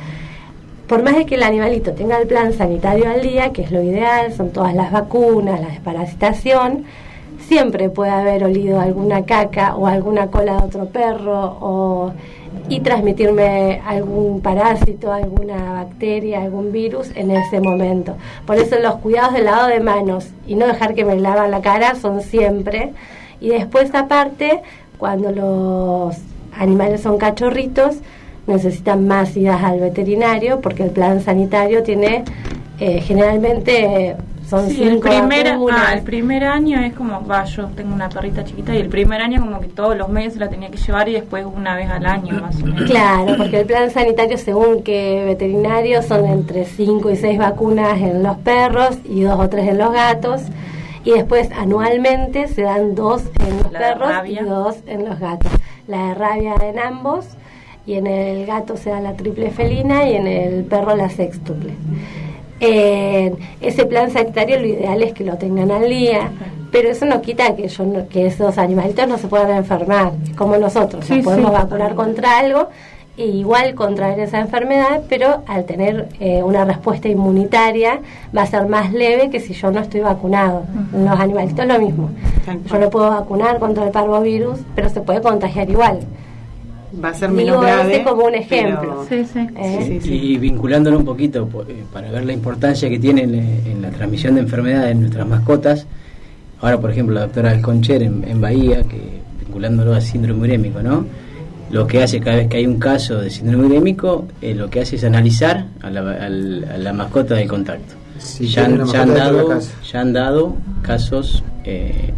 S9: Por más de que el animalito tenga el plan sanitario al día, que es lo ideal, son todas las vacunas, la desparasitación, siempre puede haber olido alguna caca o alguna cola de otro perro o, y transmitirme algún parásito, alguna bacteria, algún virus en ese momento. Por eso los cuidados del lavado de manos y no dejar que me lavan la cara son siempre. Y después, aparte, cuando los animales son cachorritos, necesitan más idas al veterinario porque el plan sanitario tiene eh, generalmente... Son
S4: sí, el primer,
S9: ah,
S4: el primer año es como, va, yo tengo una perrita chiquita y el primer año como que todos los meses la tenía que llevar y después una vez al año más o menos.
S9: Claro, porque el plan sanitario según que veterinario son entre cinco y seis vacunas en los perros y dos o tres en los gatos y después anualmente se dan dos en los
S4: la
S9: perros
S4: rabia.
S9: Y dos en los gatos. La de rabia en ambos y en el gato se da la triple felina y en el perro la sextuple. Eh, ese plan sanitario lo ideal es que lo tengan al día, pero eso no quita que yo no, que esos animalitos no se puedan enfermar como nosotros,
S4: sí,
S9: nos podemos
S4: sí,
S9: vacunar contra algo e igual contraer esa enfermedad, pero al tener eh, una respuesta inmunitaria va a ser más leve que si yo no estoy vacunado. Uh-huh. Los animalitos lo mismo, yo no puedo vacunar contra el parvovirus, pero se puede contagiar igual.
S5: Va a ser menos
S9: Digo,
S5: grave,
S9: ese como un ejemplo.
S4: Sí, sí.
S9: ¿Eh?
S8: Sí, sí. Y vinculándolo un poquito para ver la importancia que tiene en, en la transmisión de enfermedades en nuestras mascotas. Ahora, por ejemplo, la doctora Alconcher en, en Bahía, que vinculándolo al síndrome urémico, ¿no? Lo que hace cada vez que hay un caso de síndrome urémico, eh, lo que hace es analizar a la, a la, a la mascota de contacto.
S10: Sí,
S8: ya, han, ya, han dado,
S10: ya
S8: han dado casos eh,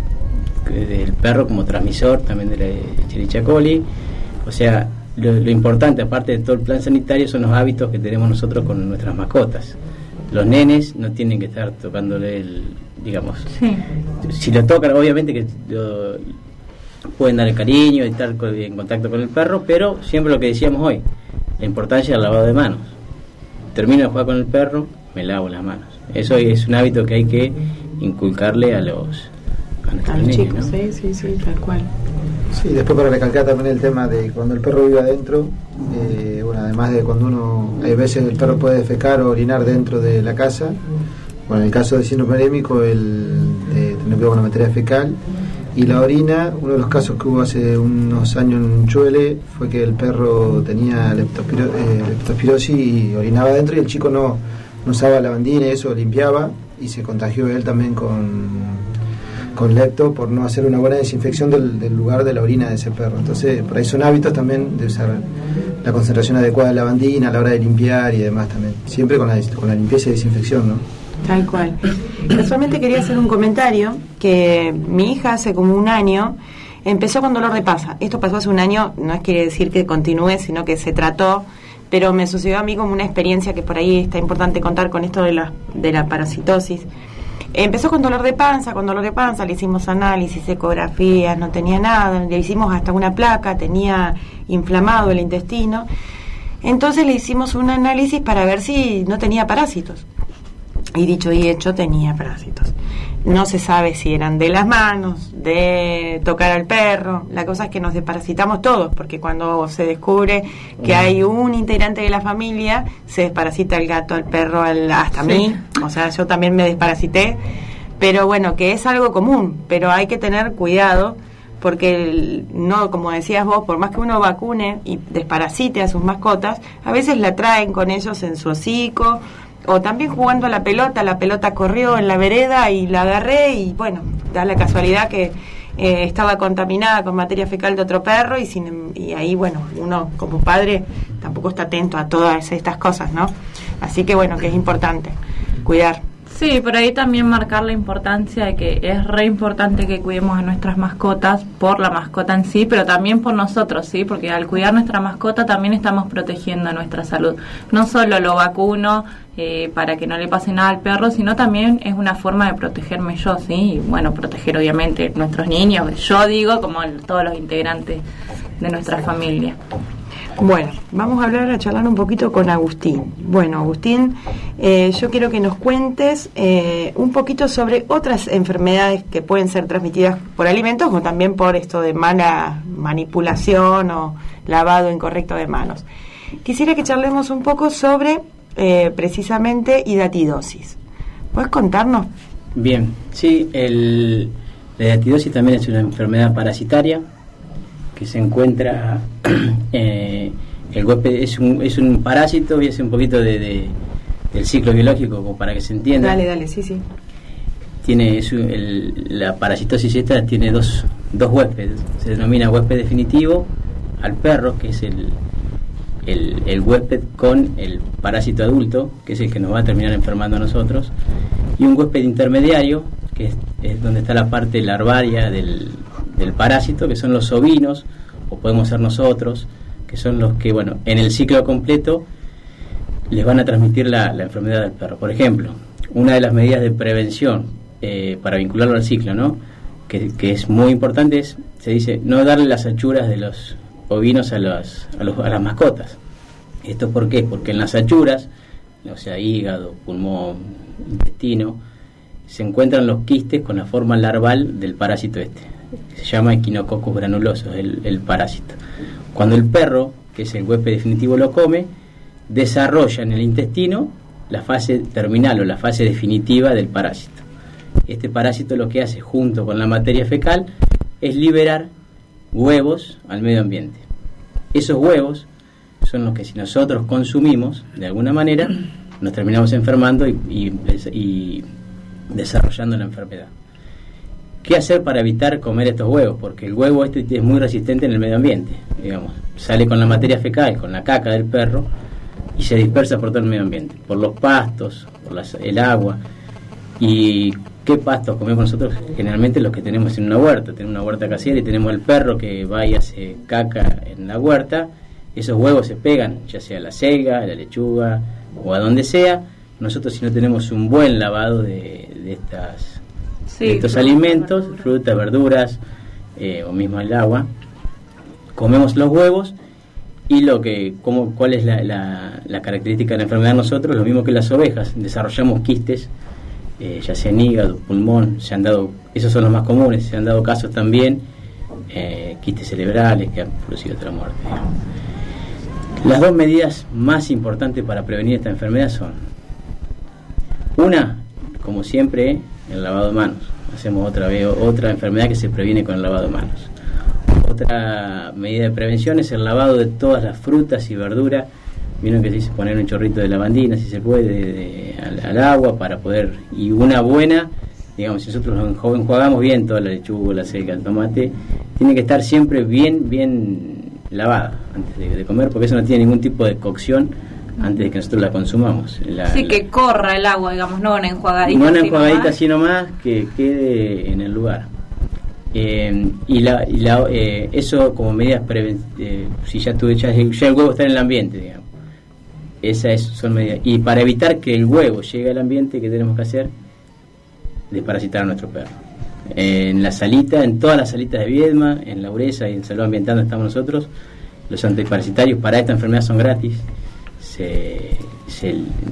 S8: del perro como transmisor, también de la Escherichia coli. O sea, lo, lo importante, aparte de todo el plan sanitario, son los hábitos que tenemos nosotros con nuestras mascotas. Los nenes no tienen que estar tocándole el, digamos,
S4: sí.
S8: Si lo tocan, obviamente que lo, pueden dar el cariño y estar en contacto con el perro, pero siempre lo que decíamos hoy, la importancia del lavado de manos. Termino de jugar con el perro, me lavo las manos. Eso es un hábito que hay que inculcarle a los, a nuestros
S5: a los
S8: niños,
S5: chicos,
S8: ¿no?
S5: sí, sí, sí, tal cual.
S10: Sí, después para recalcar también el tema de cuando el perro vive adentro, eh, bueno, además de cuando uno, hay veces el perro puede defecar o orinar dentro de la casa, bueno, en el caso del síndrome urémico, el de tener cuidado con la materia fecal y la orina, uno de los casos que hubo hace unos años en Chuele fue que el perro tenía leptospiro, eh, leptospirosis y orinaba adentro y el chico no, no usaba lavandina y eso, limpiaba y se contagió él también con... con lepto por no hacer una buena desinfección del, del lugar de la orina de ese perro. Entonces, por ahí son hábitos también de usar la concentración adecuada de lavandina a la hora de limpiar y demás también. Siempre con la, con la limpieza y desinfección, ¿no?
S5: Tal cual. Casualmente quería hacer un comentario que mi hija hace como un año empezó con dolor de panza. Esto pasó hace un año, no es quiere decir que continúe, sino que se trató, pero me sucedió a mí como una experiencia que por ahí está importante contar con esto de la, de la parasitosis. Empezó con dolor de panza, con dolor de panza, le hicimos análisis, ecografías, no tenía nada, le hicimos hasta una placa, tenía inflamado el intestino. Entonces le hicimos un análisis para ver si no tenía parásitos. Y dicho y hecho, tenía parásitos. No se sabe si eran de las manos, de tocar al perro. La cosa es que nos desparasitamos todos, porque cuando se descubre que hay un integrante de la familia, se desparasita el gato, el perro, el, hasta sí. mí. O sea, yo también me desparasité, pero bueno, que es algo común, pero hay que tener cuidado, porque el, no, como decías vos, por más que uno vacune y desparasite a sus mascotas, a veces la traen con ellos en su hocico, o también jugando a la pelota, la pelota corrió en la vereda y la agarré y bueno, da la casualidad que eh, estaba contaminada con materia fecal de otro perro y, sin, y ahí bueno, uno como padre tampoco está atento a todas estas cosas, ¿no? Así que bueno, que es importante cuidar.
S4: Sí, por ahí también marcar la importancia de que es re importante que cuidemos a nuestras mascotas por la mascota en sí, pero también por nosotros, ¿sí? Porque al cuidar nuestra mascota también estamos protegiendo nuestra salud. No solo lo vacuno eh, para que no le pase nada al perro, sino también es una forma de protegerme yo, ¿sí? Y bueno, proteger obviamente nuestros niños, yo digo, como el, todos los integrantes de nuestra familia.
S5: Bueno, vamos a hablar, a charlar un poquito con Agustín. Bueno, Agustín, eh, yo quiero que nos cuentes eh, un poquito sobre otras enfermedades que pueden ser transmitidas por alimentos o también por esto de mala manipulación o lavado incorrecto de manos. Quisiera que charlemos un poco sobre eh, precisamente hidatidosis. ¿Puedes contarnos?
S8: Bien, sí, el, la hidatidosis también es una enfermedad parasitaria que se encuentra, eh, el huésped es un, es un parásito y es un poquito de, de, del ciclo biológico, como para que se entienda.
S5: Dale, dale, sí, sí.
S8: Tiene es un, el, la parasitosis esta tiene dos, dos huéspedes, se denomina huésped definitivo al perro, que es el, el, el huésped con el parásito adulto, que es el que nos va a terminar enfermando a nosotros, y un huésped intermediario, que es, es donde está la parte larvaria del del parásito, que son los ovinos, o podemos ser nosotros, que son los que, bueno, en el ciclo completo les van a transmitir la, la enfermedad del perro. Por ejemplo, una de las medidas de prevención eh, para vincularlo al ciclo, ¿no? Que, que es muy importante, es, se dice, no darle las achuras de los ovinos a, los, a, los, a las mascotas. ¿Esto por qué? Porque en las achuras, o sea, hígado, pulmón, intestino, se encuentran los quistes con la forma larval del parásito este. Se llama Echinococcus granulosus, el, el parásito. Cuando el perro, que es el huésped definitivo, lo come, desarrolla en el intestino la fase terminal o la fase definitiva del parásito. Este parásito lo que hace, junto con la materia fecal, es liberar huevos al medio ambiente. Esos huevos son los que, si nosotros consumimos, de alguna manera, nos terminamos enfermando y, y, y desarrollando la enfermedad. ¿Qué hacer para evitar comer estos huevos? Porque el huevo este es muy resistente en el medio ambiente, digamos, sale con la materia fecal, con la caca del perro, y se dispersa por todo el medio ambiente, por los pastos, por las, el agua. ¿Y qué pastos comemos nosotros? Generalmente los que tenemos en una huerta, tenemos una huerta casera y tenemos el perro que va y hace caca en la huerta, esos huevos se pegan, ya sea a la selga, a la lechuga o a donde sea. Nosotros, si no tenemos un buen lavado de, de estas... Sí, de estos alimentos, frutas, verduras eh, o mismo el agua, comemos los huevos y lo que, como, cuál es la, la, la característica de la enfermedad de nosotros, lo mismo que las ovejas, desarrollamos quistes, eh, ya sea en hígado, pulmón, se han dado, esos son los más comunes, se han dado casos también, eh, quistes cerebrales que han producido otra muerte. Las dos medidas más importantes para prevenir esta enfermedad son, una, como siempre, el lavado de manos. Hacemos otra vez otra enfermedad que se previene con el lavado de manos. Otra medida de prevención es el lavado de todas las frutas y verduras. Vieron que se dice poner un chorrito de lavandina, si se puede, de, de, al, al agua para poder... Y una buena, digamos, si nosotros enjuagamos bien toda la lechuga, la selga, el tomate, tiene que estar siempre bien, bien lavada antes de, de comer, porque eso no tiene ningún tipo de cocción antes de que nosotros la consumamos. La,
S4: sí,
S8: la,
S4: que corra el agua, digamos, no una enjuagadita.
S8: No una enjuagadita así nomás, que quede en el lugar. Eh, y la, y la eh, eso como medidas preventivas, eh, si ya, tú, ya, ya el huevo está en el ambiente, digamos. Esas son medidas. Y para evitar que el huevo llegue al ambiente, ¿qué tenemos que hacer? Desparasitar a nuestro perro. Eh, en la salita, en todas las salitas de Viedma, en la Uresa y en Salud Ambiental donde estamos nosotros, los antiparasitarios para esta enfermedad son gratis. Se, se,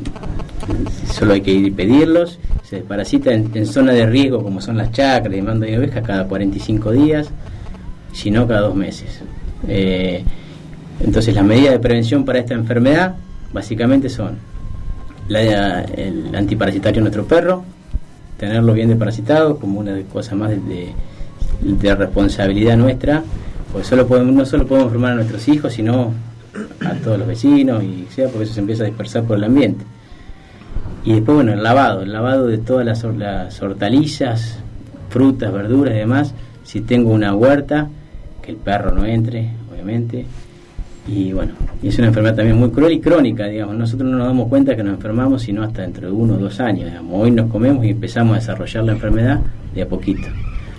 S8: solo hay que ir y pedirlos. Se desparasita en, en zona de riesgo como son las chacras y mando de ovejas cada cuarenta y cinco días, si no cada dos meses. Eh, entonces las medidas de prevención para esta enfermedad básicamente son la, el antiparasitario en nuestro perro, tenerlos bien desparasitados como una de cosas más de, de, de responsabilidad nuestra, porque solo podemos, no solo podemos enfermar a nuestros hijos, sino a todos los vecinos, y sea porque eso se empieza a dispersar por el ambiente. Y después, bueno, el lavado, el lavado de todas las, las hortalizas, frutas, verduras y demás. Si tengo una huerta, que el perro no entre, obviamente. Y bueno, y es una enfermedad también muy cruel y crónica, digamos. Nosotros no nos damos cuenta que nos enfermamos sino hasta dentro de uno o dos años, digamos. Hoy nos comemos y empezamos a desarrollar la enfermedad de a poquito.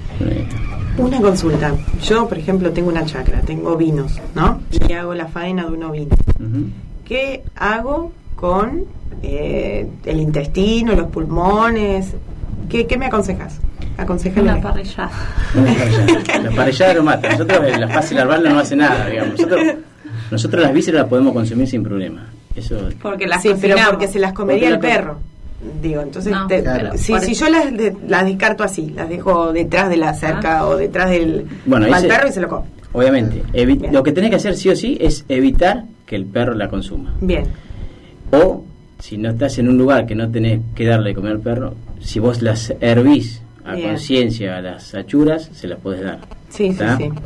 S5: Una consulta. Yo, por ejemplo, tengo una chacra, tengo vinos, ¿no? Y hago la faena de un ovino. Uh-huh. ¿Qué hago con eh, el intestino, los pulmones? ¿Qué, qué me aconsejas? Aconsejale.
S4: Una parrillada.
S8: Una parrillada. La parrillada no mata. Nosotros la fase larval no hace nada, digamos. Nosotros, nosotros las vísceras las podemos consumir sin problema. Eso.
S5: Porque las sí, pero porque se las comería el perro. Digo, entonces, no, te, claro, si, si yo las, de, las descarto así, las dejo detrás de la cerca ah. o detrás del
S8: bueno,
S5: al perro y se lo come.
S8: Obviamente. Evi- lo que tenés que hacer sí o sí es evitar que el perro la consuma.
S5: Bien.
S8: O, si no estás en un lugar que no tenés que darle de comer al perro, si vos las hervís a Bien. conciencia a las achuras, se las podés dar.
S5: Sí, ¿tá? sí, sí.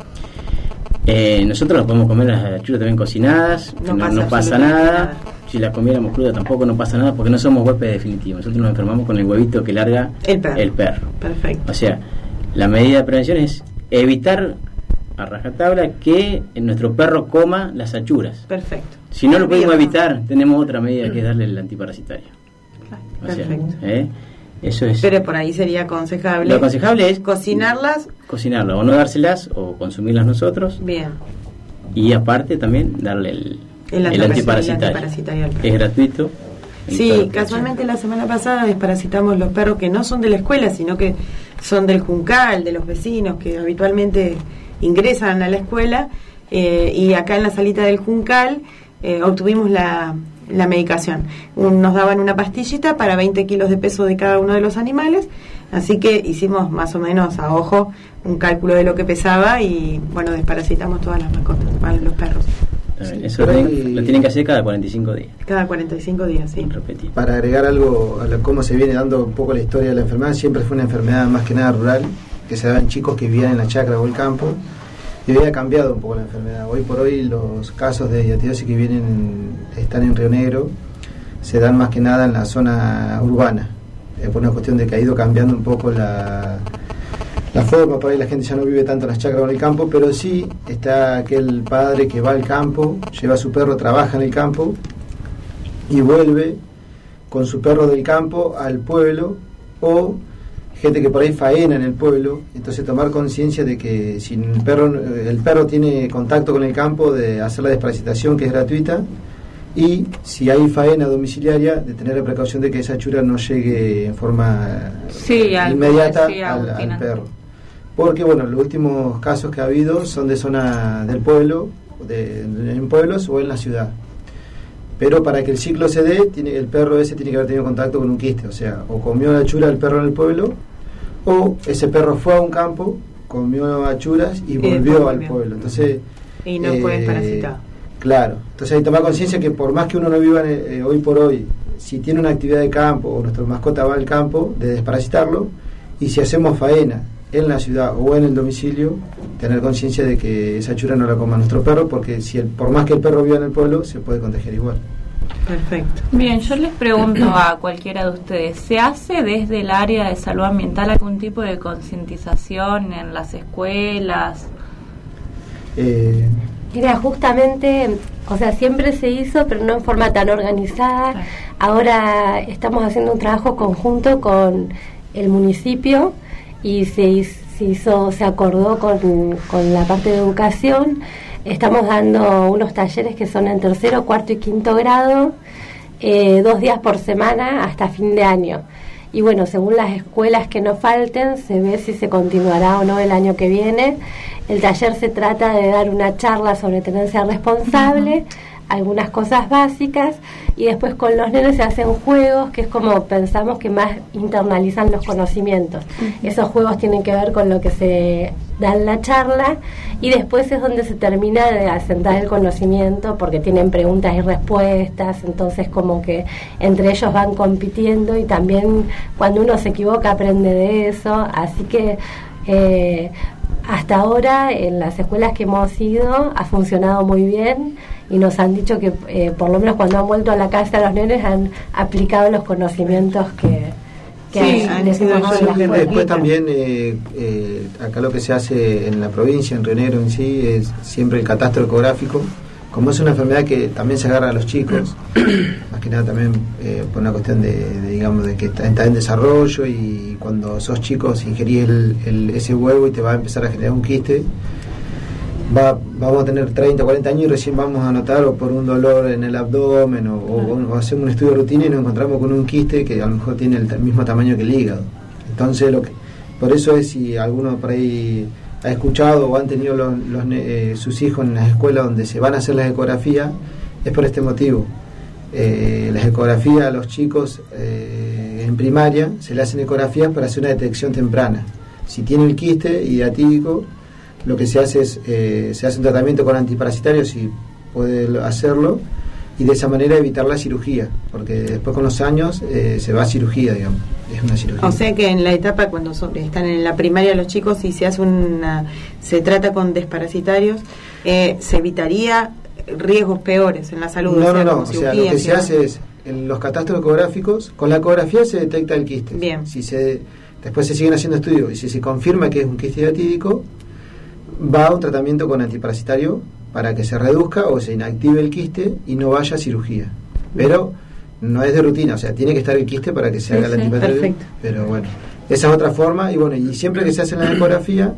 S8: Eh, nosotros las podemos comer las achuras también cocinadas, no, no pasa, no pasa nada. nada. Si las comiéramos crudas tampoco no pasa nada, porque no somos huéspedes definitivos. Nosotros nos enfermamos con el huevito que larga
S5: el perro.
S8: el perro.
S5: Perfecto.
S8: O sea, la medida de prevención es evitar a rajatabla que nuestro perro coma las achuras.
S5: Perfecto.
S8: Si no lo podemos evitar, tenemos otra medida que es darle el antiparasitario. O sea,
S5: Perfecto.
S8: ¿eh? Eso es.
S5: Pero por ahí sería aconsejable.
S8: Lo aconsejable es
S5: cocinarlas.
S8: Cocinarlas, o no dárselas, o consumirlas nosotros.
S5: Bien.
S8: Y aparte también darle el,
S5: el,
S8: el antiparasitario.
S5: El antiparasitario
S8: es gratuito.
S5: Sí, casualmente la semana pasada desparasitamos los perros que no son de la escuela, sino que son del Juncal, de los vecinos que habitualmente ingresan a la escuela. Eh, y acá en la salita del Juncal eh, obtuvimos la, la medicación. Un, nos daban una pastillita para veinte kilos de peso de cada uno de los animales, así que hicimos más o menos a ojo un cálculo de lo que pesaba y bueno, desparasitamos todas las mascotas, los perros.
S8: Sí, eso lo tienen, lo tienen que hacer cada cuarenta y cinco días.
S5: Cada cuarenta y cinco días, sí.
S8: Repetir.
S10: Para agregar algo a la, cómo se viene dando un poco la historia de la enfermedad, siempre fue una enfermedad más que nada rural, que se daba en chicos que vivían en la chacra o el campo, y había cambiado un poco la enfermedad. Hoy por hoy los casos de hiatidosis que vienen están en Río Negro se dan más que nada en la zona urbana, eh, por una cuestión de que ha ido cambiando un poco la, la forma. Por ahí la gente ya no vive tanto en las chacras o en el campo, pero sí está aquel padre que va al campo, lleva a su perro, trabaja en el campo y vuelve con su perro del campo al pueblo, o gente que por ahí faena en el pueblo. Entonces tomar conciencia de que si el perro, el perro tiene contacto con el campo, de hacer la desparasitación, que es gratuita, y si hay faena domiciliaria, de tener la precaución de que esa chura no llegue en forma
S4: sí,
S10: inmediata
S4: sí,
S10: al, al perro. Porque bueno, los últimos casos que ha habido son de zona del pueblo, de, de, en pueblos o en la ciudad. Pero para que el ciclo se dé, tiene, el perro ese tiene que haber tenido contacto con un quiste, o sea, o comió la chura del perro en el pueblo, o ese perro fue a un campo, comió achuras y volvió al pueblo. Entonces,
S5: y no eh, fue desparasitado.
S10: Claro, entonces hay que tomar conciencia que por más que uno no viva eh, hoy por hoy, si tiene una actividad de campo o nuestra mascota va al campo, de desparasitarlo, y si hacemos faena en la ciudad o en el domicilio, tener conciencia de que esa chura no la coma nuestro perro, porque si el, por más que el perro viva en el pueblo, se puede contagiar igual.
S5: Perfecto.
S4: Bien, yo les pregunto a cualquiera de ustedes, ¿se hace desde el área de salud ambiental algún tipo de concientización en las escuelas?
S10: Eh,
S9: Mira, justamente, o sea, siempre se hizo, pero no en forma tan organizada. Claro. Ahora estamos haciendo un trabajo conjunto con el municipio y se hizo, se, hizo, se acordó con, con la parte de educación. Estamos dando unos talleres que son en tercero, cuarto y quinto grado, eh, dos días por semana hasta fin de año. Y bueno, según las escuelas que nos falten, se ve si se continuará o no el año que viene. El taller se trata de dar una charla sobre tenencia responsable, uh-huh. algunas cosas básicas, y después con los nenes se hacen juegos, que es como pensamos que más internalizan los conocimientos. Uh-huh. Esos juegos tienen que ver con lo que se da en la charla, y después es donde se termina de asentar el conocimiento, porque tienen preguntas y respuestas, entonces como que entre ellos van compitiendo, y también cuando uno se equivoca aprende de eso, así que eh, hasta ahora en las escuelas que hemos ido ha funcionado muy bien, y nos han dicho que eh, por lo menos cuando han vuelto a la casa los nenes han aplicado los conocimientos que, que
S10: sí,
S9: han, les hemos dado en la escuela.
S10: Después también eh, eh, acá lo que se hace en la provincia, en Río Negro en sí, es siempre el catastro ecográfico. Como es una enfermedad que también se agarra a los chicos, más que nada también eh, por una cuestión de, de digamos de que está, está en desarrollo, y cuando sos chicos ingerís el, el, ese huevo y te va a empezar a generar un quiste, va, vamos a tener treinta, cuarenta años y recién vamos a notar o por un dolor en el abdomen o, o, o hacemos un estudio de rutina y nos encontramos con un quiste que a lo mejor tiene el, el mismo tamaño que el hígado. Entonces lo que, por eso es, si alguno por ahí ha escuchado o han tenido los, los, eh, sus hijos en las escuelas donde se van a hacer las ecografías, es por este motivo. Eh, las ecografías a los chicos eh, en primaria se le hacen ecografías para hacer una detección temprana. Si tiene el quiste hidratídico, lo que se hace es eh, se hace un tratamiento con antiparasitarios, si puede hacerlo, y de esa manera evitar la cirugía, porque después con los años eh, se va a cirugía, digamos. Es una cirugía.
S5: O sea que en la etapa cuando son, están en la primaria los chicos y se hace una, se trata con desparasitarios, eh, se evitaría riesgos peores en la salud.
S10: No,
S5: o sea,
S10: no, no. O sea, lo que se hace es, en los catastros ecográficos, con la ecografía se detecta el quiste.
S5: Bien.
S10: Si se, después se siguen haciendo estudios y si se confirma que es un quiste hidratídico, va a un tratamiento con antiparasitario para que se reduzca o se inactive el quiste y no vaya a cirugía. Pero no es de rutina, o sea, tiene que estar el quiste para que se sí, haga el sí, antiparasitario. Pero bueno, esa es otra forma. Y bueno, y siempre que se hace la ecografía,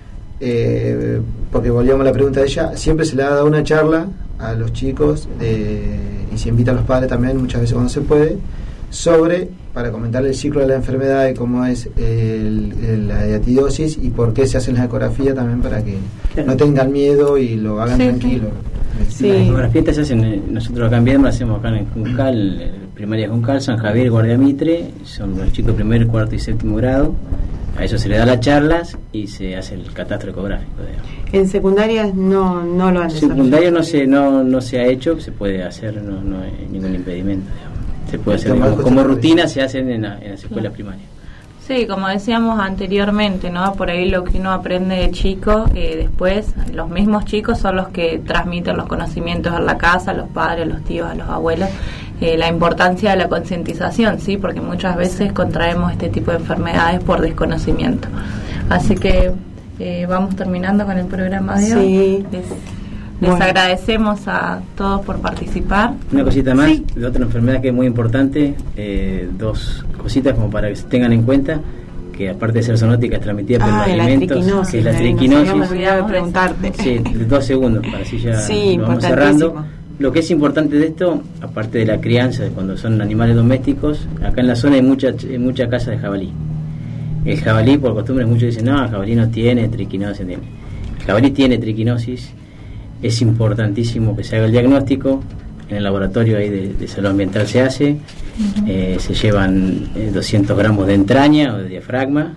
S10: eh, porque volvíamos a la pregunta de ella, siempre se le ha dado una charla a los chicos de, y se invita a los padres también, muchas veces cuando se puede, sobre, para comentar el ciclo de la enfermedad y cómo es el, el, la diatidosis y por qué se hacen las ecografías también, para que claro. no tengan miedo y lo hagan sí, tranquilo.
S8: Sí. Las ecografías se hacen, nosotros acá en Viedma hacemos acá en Juncal, primaria Juncal, San Javier, Guardiamitre, son los chicos de primer, cuarto y séptimo grado. A ellos se les da las charlas y se hace el catastro ecográfico. Digamos.
S5: En secundarias no, no lo han desarrollado.
S8: En secundaria no se, no, no se ha hecho, se puede hacer, no, no hay ningún impedimento. Digamos. Se puede hacer, digamos, como rutina se hacen en, la, en las escuelas primarias.
S4: Sí, como decíamos anteriormente, ¿no? Por ahí lo que uno aprende de chico, eh, después los mismos chicos son los que transmiten los conocimientos en la casa, a los padres, a los tíos, a los abuelos. Eh, la importancia de la concientización, sí, porque muchas veces contraemos este tipo de enfermedades por desconocimiento. Así que eh, vamos terminando con el programa de hoy.
S5: Sí.
S4: Les, les bueno. agradecemos a todos por participar.
S8: Una cosita más, sí. de otra enfermedad que es muy importante, eh, dos cositas como para que se tengan en cuenta, que aparte de ser zoonótica es transmitida por
S5: ah,
S8: los alimentos, que es la triquinosis.
S5: No olvidado de preguntarte.
S8: Sí, dos segundos, para así ya
S5: sí,
S8: lo vamos cerrando. Lo que es importante de esto, aparte de la crianza, de cuando son animales domésticos, acá en la zona hay mucha, mucha caza de jabalí. El jabalí, por costumbre, muchos dicen, no, el jabalí no tiene triquinosis. Tiene. El jabalí tiene triquinosis, es importantísimo que se haga el diagnóstico, en el laboratorio ahí de, de salud ambiental se hace, uh-huh. eh, se llevan eh, doscientos gramos de entraña o de diafragma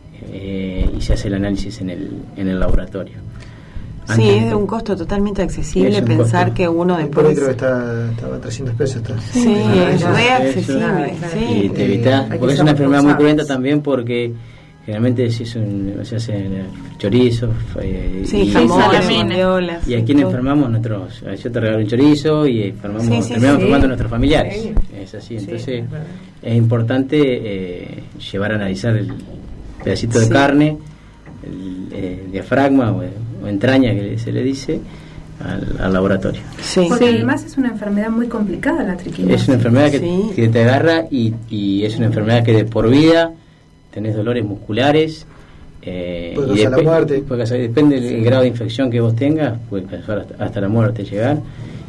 S8: eh, y se hace el análisis en el, en el laboratorio.
S5: Sí, es de un costo totalmente accesible pensar costo. que uno después...
S10: Por ahí creo que está, estaba trescientos pesos. Está.
S5: Sí, sí es re accesible. Sí.
S8: Y te evita, porque es una enfermedad muy cruenta también, porque generalmente se, hizo un, se hacen chorizos eh,
S5: sí,
S8: y,
S5: jamones,
S8: y a quien enfermamos nosotros, yo te regalo un chorizo y enfermamos, sí, sí, terminamos sí. enfermando a nuestros familiares. Sí. Es así, entonces sí, es, es importante eh, llevar a analizar el pedacito de sí. carne, el eh, diafragma o o entraña que se le dice al, al laboratorio.
S6: Sí. Porque sí. además es una enfermedad muy complicada la triquinosis.
S8: Es una enfermedad que, sí. que te agarra y, y es una enfermedad que de por vida tenés dolores musculares eh,
S10: puede causar la muerte.
S8: Puede causar, depende sí. del grado de infección que vos tengas, puede causar hasta, hasta la muerte llegar,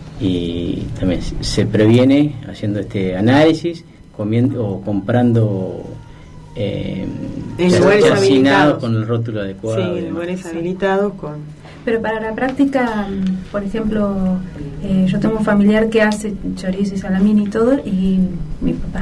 S8: y también se previene haciendo este análisis, comiendo o comprando eh,
S5: en lugares habilitados
S8: con el rótulo adecuado.
S5: Sí, en lugares habilitados con
S6: Pero para la práctica, por ejemplo, eh, yo tengo un familiar que hace chorizo y salamín y todo, y mi papá.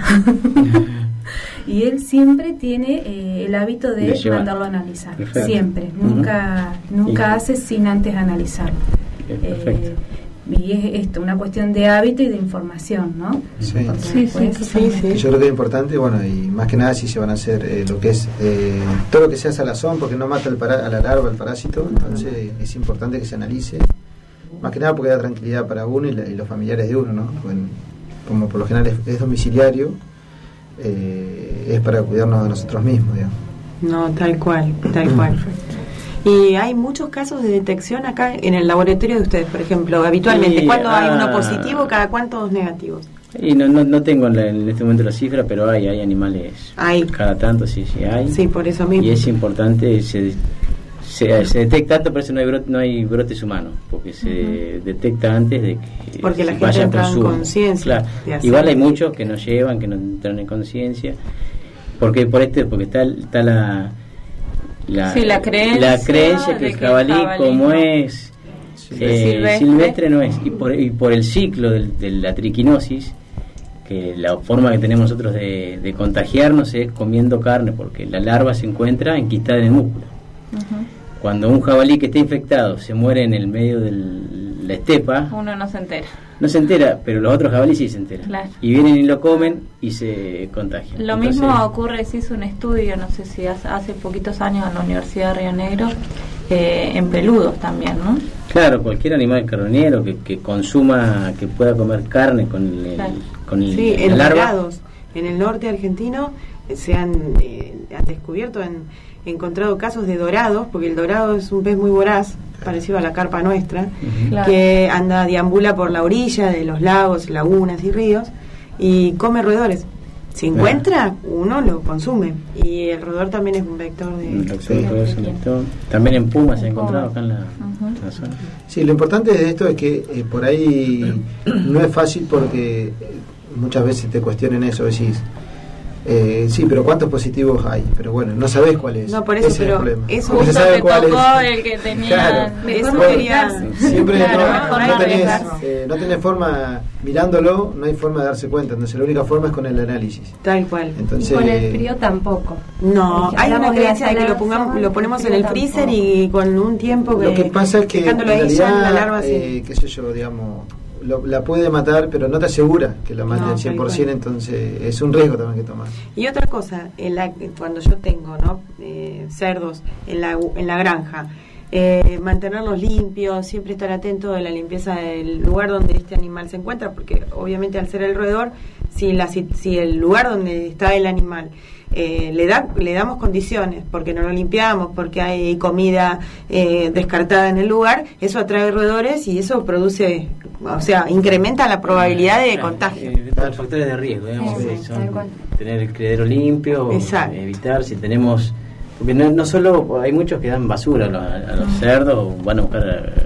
S6: Y él siempre tiene eh, el hábito de, de mandarlo a analizar. Perfecto. Siempre. Nunca, uh-huh. nunca hace sin antes analizarlo. Eh, y es esto, una cuestión de hábito y de información, ¿no?
S10: Sí,
S5: sí, sí, sí, sí.
S10: Yo creo que es importante, bueno, y más que nada si se van a hacer eh, lo que es eh, todo lo que sea salazón, porque no mata el para, a la larva, el parásito, entonces uh-huh. es importante que se analice, más que nada porque da tranquilidad para uno y, la, y los familiares de uno, ¿no? Bueno, como por lo general es, es domiciliario, eh, es para cuidarnos de nosotros mismos, digamos.
S5: No, tal cual, tal cual. Y hay muchos casos de detección acá en el laboratorio de ustedes, por ejemplo, habitualmente. ¿Cuándo ah, hay uno positivo, cada cuántos negativos?
S8: Y no, no, no tengo en, la, en este momento la cifra, pero hay, hay animales.
S5: Hay.
S8: Cada tanto, sí, sí, hay.
S5: Sí, por eso mismo.
S8: Y es importante, se, se, se detecta antes, por eso no hay, brote, no hay brotes humanos, porque se uh-huh. detecta antes de que
S5: porque la
S8: vaya
S5: gente entra en conciencia.
S8: Claro. Igual hay muchos que no llevan, que no entran en conciencia, porque por este, porque está, está la... La,
S4: sí, la creencia,
S8: la creencia que el jabalí, que el jabalí como no. es eh, silvestre. silvestre no es, y por, y por el ciclo del, de la triquinosis, que la forma que tenemos nosotros de, de contagiarnos es comiendo carne, porque la larva se encuentra enquistada en el músculo. Uh-huh. Cuando un jabalí que está infectado se muere en el medio de la estepa,
S4: uno no se entera.
S8: No se entera, pero los otros jabalíes sí se enteran. Claro. Y vienen y lo comen y se contagian.
S4: Lo
S8: Entonces,
S4: mismo ocurre, se hizo un estudio, no sé si hace, hace poquitos años en la Universidad de Río Negro, eh, en peludos también, ¿no?
S8: Claro, cualquier animal carroñero que, que consuma, que pueda comer carne con el, claro. con el,
S5: sí,
S8: el
S5: en
S8: larva.
S5: dorados, en el norte argentino se han, eh, han descubierto, han encontrado casos de dorados, porque el dorado es un pez muy voraz, parecido a la carpa nuestra, uh-huh. claro. que anda, deambula por la orilla de los lagos, lagunas y ríos y come roedores. Si encuentra, uno lo consume, y el roedor también es un vector de...
S8: Un vector, sí. es un vector. También en Puma se ha encontrado acá en la, uh-huh. en la zona.
S10: Sí, lo importante de esto es que eh, por ahí no es fácil, porque muchas veces te cuestionan eso, decís, Eh, sí, pero ¿cuántos positivos hay? Pero bueno, no sabés cuál es.
S5: No, por eso,
S10: ese
S5: pero
S10: es el problema.
S5: Eso
S10: justo
S4: se
S10: sabe
S4: tocó
S10: cuál es.
S4: el que tenía.
S10: Claro.
S4: Mejor
S10: bueno,
S4: quería,
S10: siempre
S4: claro,
S10: no,
S4: no,
S10: no, tenés, eh, no tenés forma, mirándolo, no hay forma de darse cuenta. Entonces la única forma es con el análisis.
S5: Tal cual.
S7: Entonces, y con el frío tampoco.
S5: No, hay una creencia de que lo pongamos, lo ponemos en el freezer y con un tiempo que...
S10: Lo que pasa es que en realidad,
S5: la larva
S10: eh, qué sé yo, digamos... Lo, la puede matar, pero no te asegura que la mate
S5: no,
S10: al cien por ciento, entonces es un riesgo también que tomar.
S5: Y otra cosa, en la, cuando yo tengo ¿no? eh, cerdos en la, en la granja, eh, mantenerlos limpios, siempre estar atento de la limpieza del lugar donde este animal se encuentra, porque obviamente al ser el roedor, si, la, si, si el lugar donde está el animal Eh, le da le damos condiciones, porque no lo limpiamos, porque hay comida eh, descartada en el lugar, eso atrae roedores y eso produce, o sea, incrementa la probabilidad de
S8: claro,
S5: contagio.
S8: Eh, factores de riesgo, digamos,
S5: sí,
S8: sí, son tener el criadero limpio,
S5: exacto.
S8: evitar si tenemos, porque no, no solo hay muchos que dan basura a los, a los cerdos, van a buscar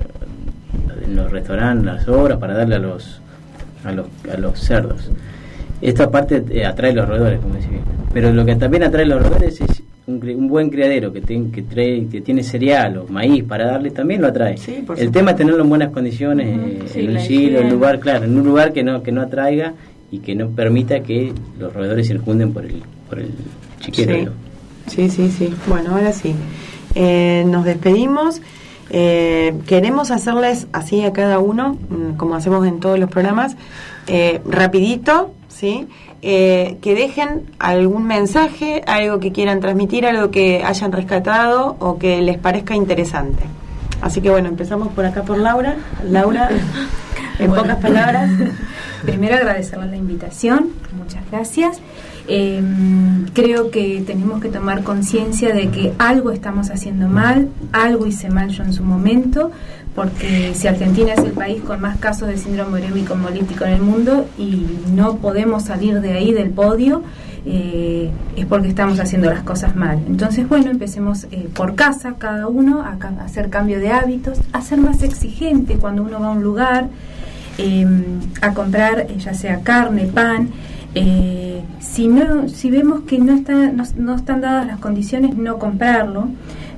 S8: a, en los restaurantes las sobras para darle a los a los a los cerdos. Esta parte eh, atrae los roedores, como decía. Pero lo que también atrae los roedores es un, un buen criadero que, ten, que, trae, que tiene cereal o maíz para darle, también lo atrae.
S5: Sí,
S8: el
S5: supuesto.
S8: tema es tenerlo en buenas condiciones, uh-huh. eh,
S4: sí,
S8: en un
S4: la
S8: silo, en un
S4: higiene.
S8: lugar, claro, en un lugar que no que no atraiga y que no permita que los roedores circunden por el por el chiquero.
S5: Sí, sí, sí, sí. Bueno, ahora sí. Eh, nos despedimos. Eh, queremos hacerles así a cada uno, como hacemos en todos los programas, eh, rapidito, ¿sí? Eh, que dejen algún mensaje, algo que quieran transmitir, algo que hayan rescatado o que les parezca interesante. Así que bueno, empezamos por acá por Laura. Laura, en
S6: bueno,
S5: pocas palabras.
S6: Primero agradecerles la invitación, muchas gracias. Eh, creo que tenemos que tomar conciencia de que algo estamos haciendo mal, algo hice mal yo en su momento, porque si Argentina es el país con más casos de síndrome urémico hemolítico en el mundo y no podemos salir de ahí del podio, eh, es porque estamos haciendo las cosas mal. Entonces, bueno, empecemos eh, por casa, cada uno, a, a hacer cambio de hábitos, a ser más exigente cuando uno va a un lugar, eh, a comprar eh, ya sea carne, pan. Eh, si no, si vemos que no está, no, no están dadas las condiciones, no comprarlo.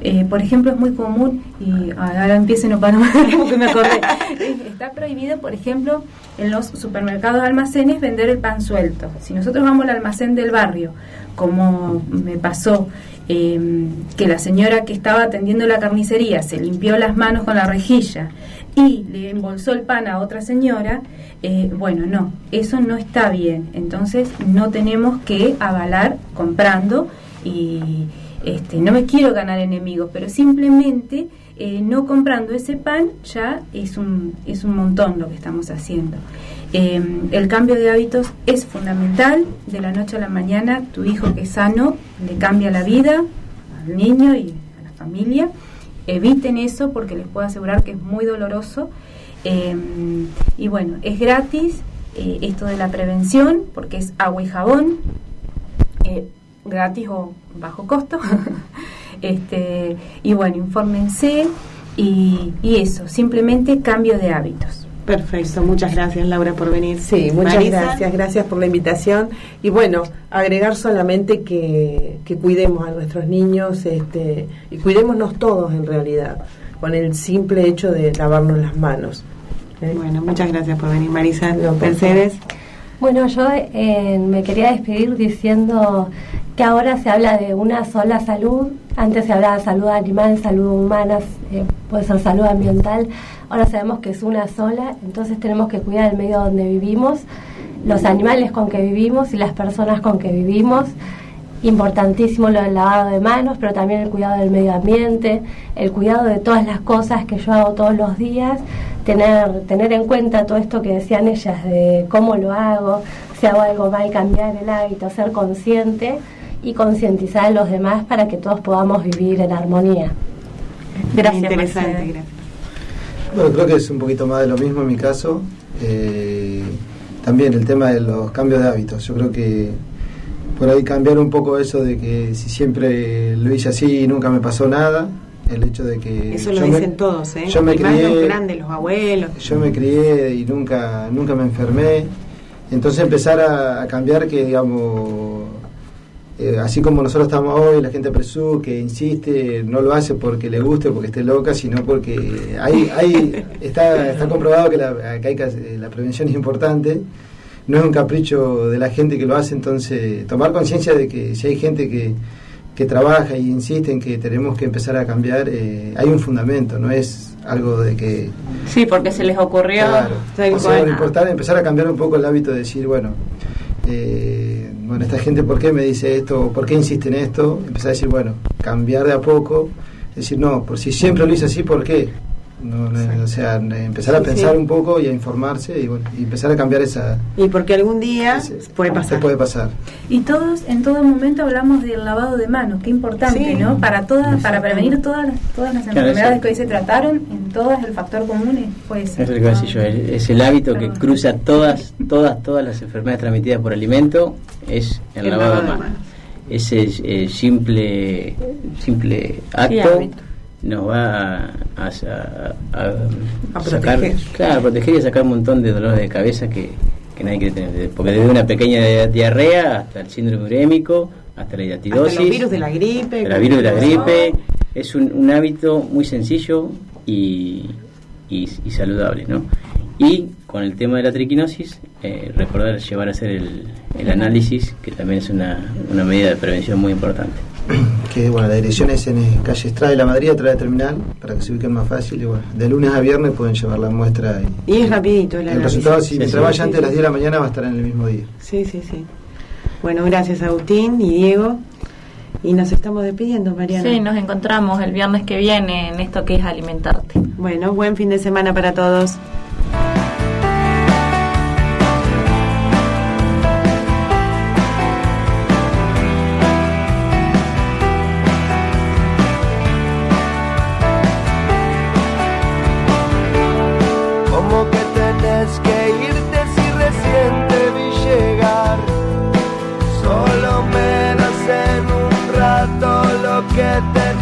S6: Eh, por ejemplo, es muy común, y ahora empiecen no para porque me acordé, está prohibido, por ejemplo, en los supermercados, almacenes, vender el pan suelto. Si nosotros vamos al almacén del barrio, como me pasó, eh, que la señora que estaba atendiendo la carnicería se limpió las manos con la rejilla y le embolsó el pan a otra señora, eh, bueno, no, eso no está bien. Entonces no tenemos que avalar comprando y este, no me quiero ganar enemigos, pero simplemente eh, no comprando ese pan ya es un, es un montón lo que estamos haciendo. Eh, el cambio de hábitos es fundamental. De la noche a la mañana tu hijo que es sano le cambia la vida al niño y a la familia. Eviten eso porque les puedo asegurar que es muy doloroso. Eh, y bueno, es gratis eh, esto de la prevención porque es agua y jabón, eh, gratis o bajo costo. este y bueno, infórmense y, y eso, simplemente cambio de hábitos.
S5: Perfecto, muchas gracias Laura por venir.
S7: Sí, muchas
S5: Marisa.
S7: gracias, gracias por la invitación. Y bueno, agregar solamente que, que cuidemos a nuestros niños, este, y cuidémonos todos en realidad, con el simple hecho de lavarnos las manos. ¿Eh?
S5: Bueno, muchas gracias por venir, Marisa.
S7: No,
S5: Mercedes.
S9: Bueno, yo eh, me quería despedir diciendo que ahora se habla de una sola salud. Antes se hablaba de salud animal, salud humana, eh, puede ser salud ambiental. Ahora sabemos que es una sola, entonces tenemos que cuidar el medio donde vivimos, los animales con que vivimos y las personas con que vivimos. Importantísimo lo del lavado de manos, pero también el cuidado del medio ambiente, el cuidado de todas las cosas que yo hago todos los días, tener, tener en cuenta todo esto que decían ellas de cómo lo hago, si hago algo mal, cambiar el hábito, ser consciente y concientizar a los demás para que todos podamos vivir en armonía.
S5: Gracias, interesante, gracias.
S10: Bueno, creo que es un poquito más de lo mismo en mi caso. Eh, también el tema de los cambios de hábitos. Yo creo que por ahí cambiar un poco eso de que si siempre lo hice así y nunca me pasó nada, el hecho de que
S5: eso lo dicen me, todos, ¿eh?
S10: Yo me
S5: y
S10: crié,
S5: más los grandes, los abuelos.
S10: Yo me crié y nunca nunca me enfermé. Entonces empezar a, a cambiar que, digamos, eh, así como nosotros estamos hoy, la gente presú que insiste, no lo hace porque le guste o porque esté loca, sino porque hay, hay está está comprobado que la, que hay, la prevención es importante. No es un capricho de la gente que lo hace, entonces tomar conciencia de que si hay gente que, que trabaja y insiste en que tenemos que empezar a cambiar, eh, hay un fundamento, no es algo de que...
S4: Sí, porque se les ocurrió...
S10: Claro, o sea, lo importante es empezar a cambiar un poco el hábito de decir, bueno, eh, bueno, esta gente ¿por qué me dice esto? ¿Por qué insiste en esto? Empezar a decir, bueno, cambiar de a poco, decir, no, por si siempre lo hice así, ¿por qué? No, no, o sea, empezar a sí, pensar sí. un poco y a informarse y, bueno, y empezar a cambiar esa...
S5: Y porque algún día ese, puede pasar.
S10: puede pasar.
S6: Y todos, en todo momento hablamos del lavado de manos, qué importante, sí. ¿no? Para todas, para prevenir todas las, todas las enfermedades claro, que hoy se trataron, en todas el factor común fue ese.
S8: Es lo que decía yo, es el hábito que cruza todas, todas, todas las enfermedades transmitidas por alimento, es el, el lavado, lavado de manos. manos. Ese eh, simple, simple acto... Sí, nos va a, a, a, a, a sacar, proteger. Claro, proteger y a sacar un montón de dolores de cabeza que, que nadie quiere tener, porque desde una pequeña diarrea hasta el síndrome urémico, hasta la hidatidosis,
S5: hasta los virus de la gripe,
S8: el virus de la gripe, es un, un hábito muy sencillo y, y, y saludable, ¿no? Y con el tema de la triquinosis, eh, recordar llevar a hacer el, el análisis, que también es una, una medida de prevención muy importante.
S10: Que bueno, la dirección es en calle Estrada de la Madrid, atrás de terminal, para que se ubiquen más fácil. Y bueno, de lunes a viernes pueden llevar la muestra. Y,
S5: y es rapidito el,
S10: el resultado, si me trabaja sí, antes de las diez de la mañana, va a estar en el mismo día.
S5: Sí, sí, sí. Bueno, gracias Agustín y Diego. Y nos estamos despidiendo, Mariana.
S4: Sí, nos encontramos el viernes que viene en esto que es alimentarte.
S5: Bueno, buen fin de semana para todos.
S11: Que te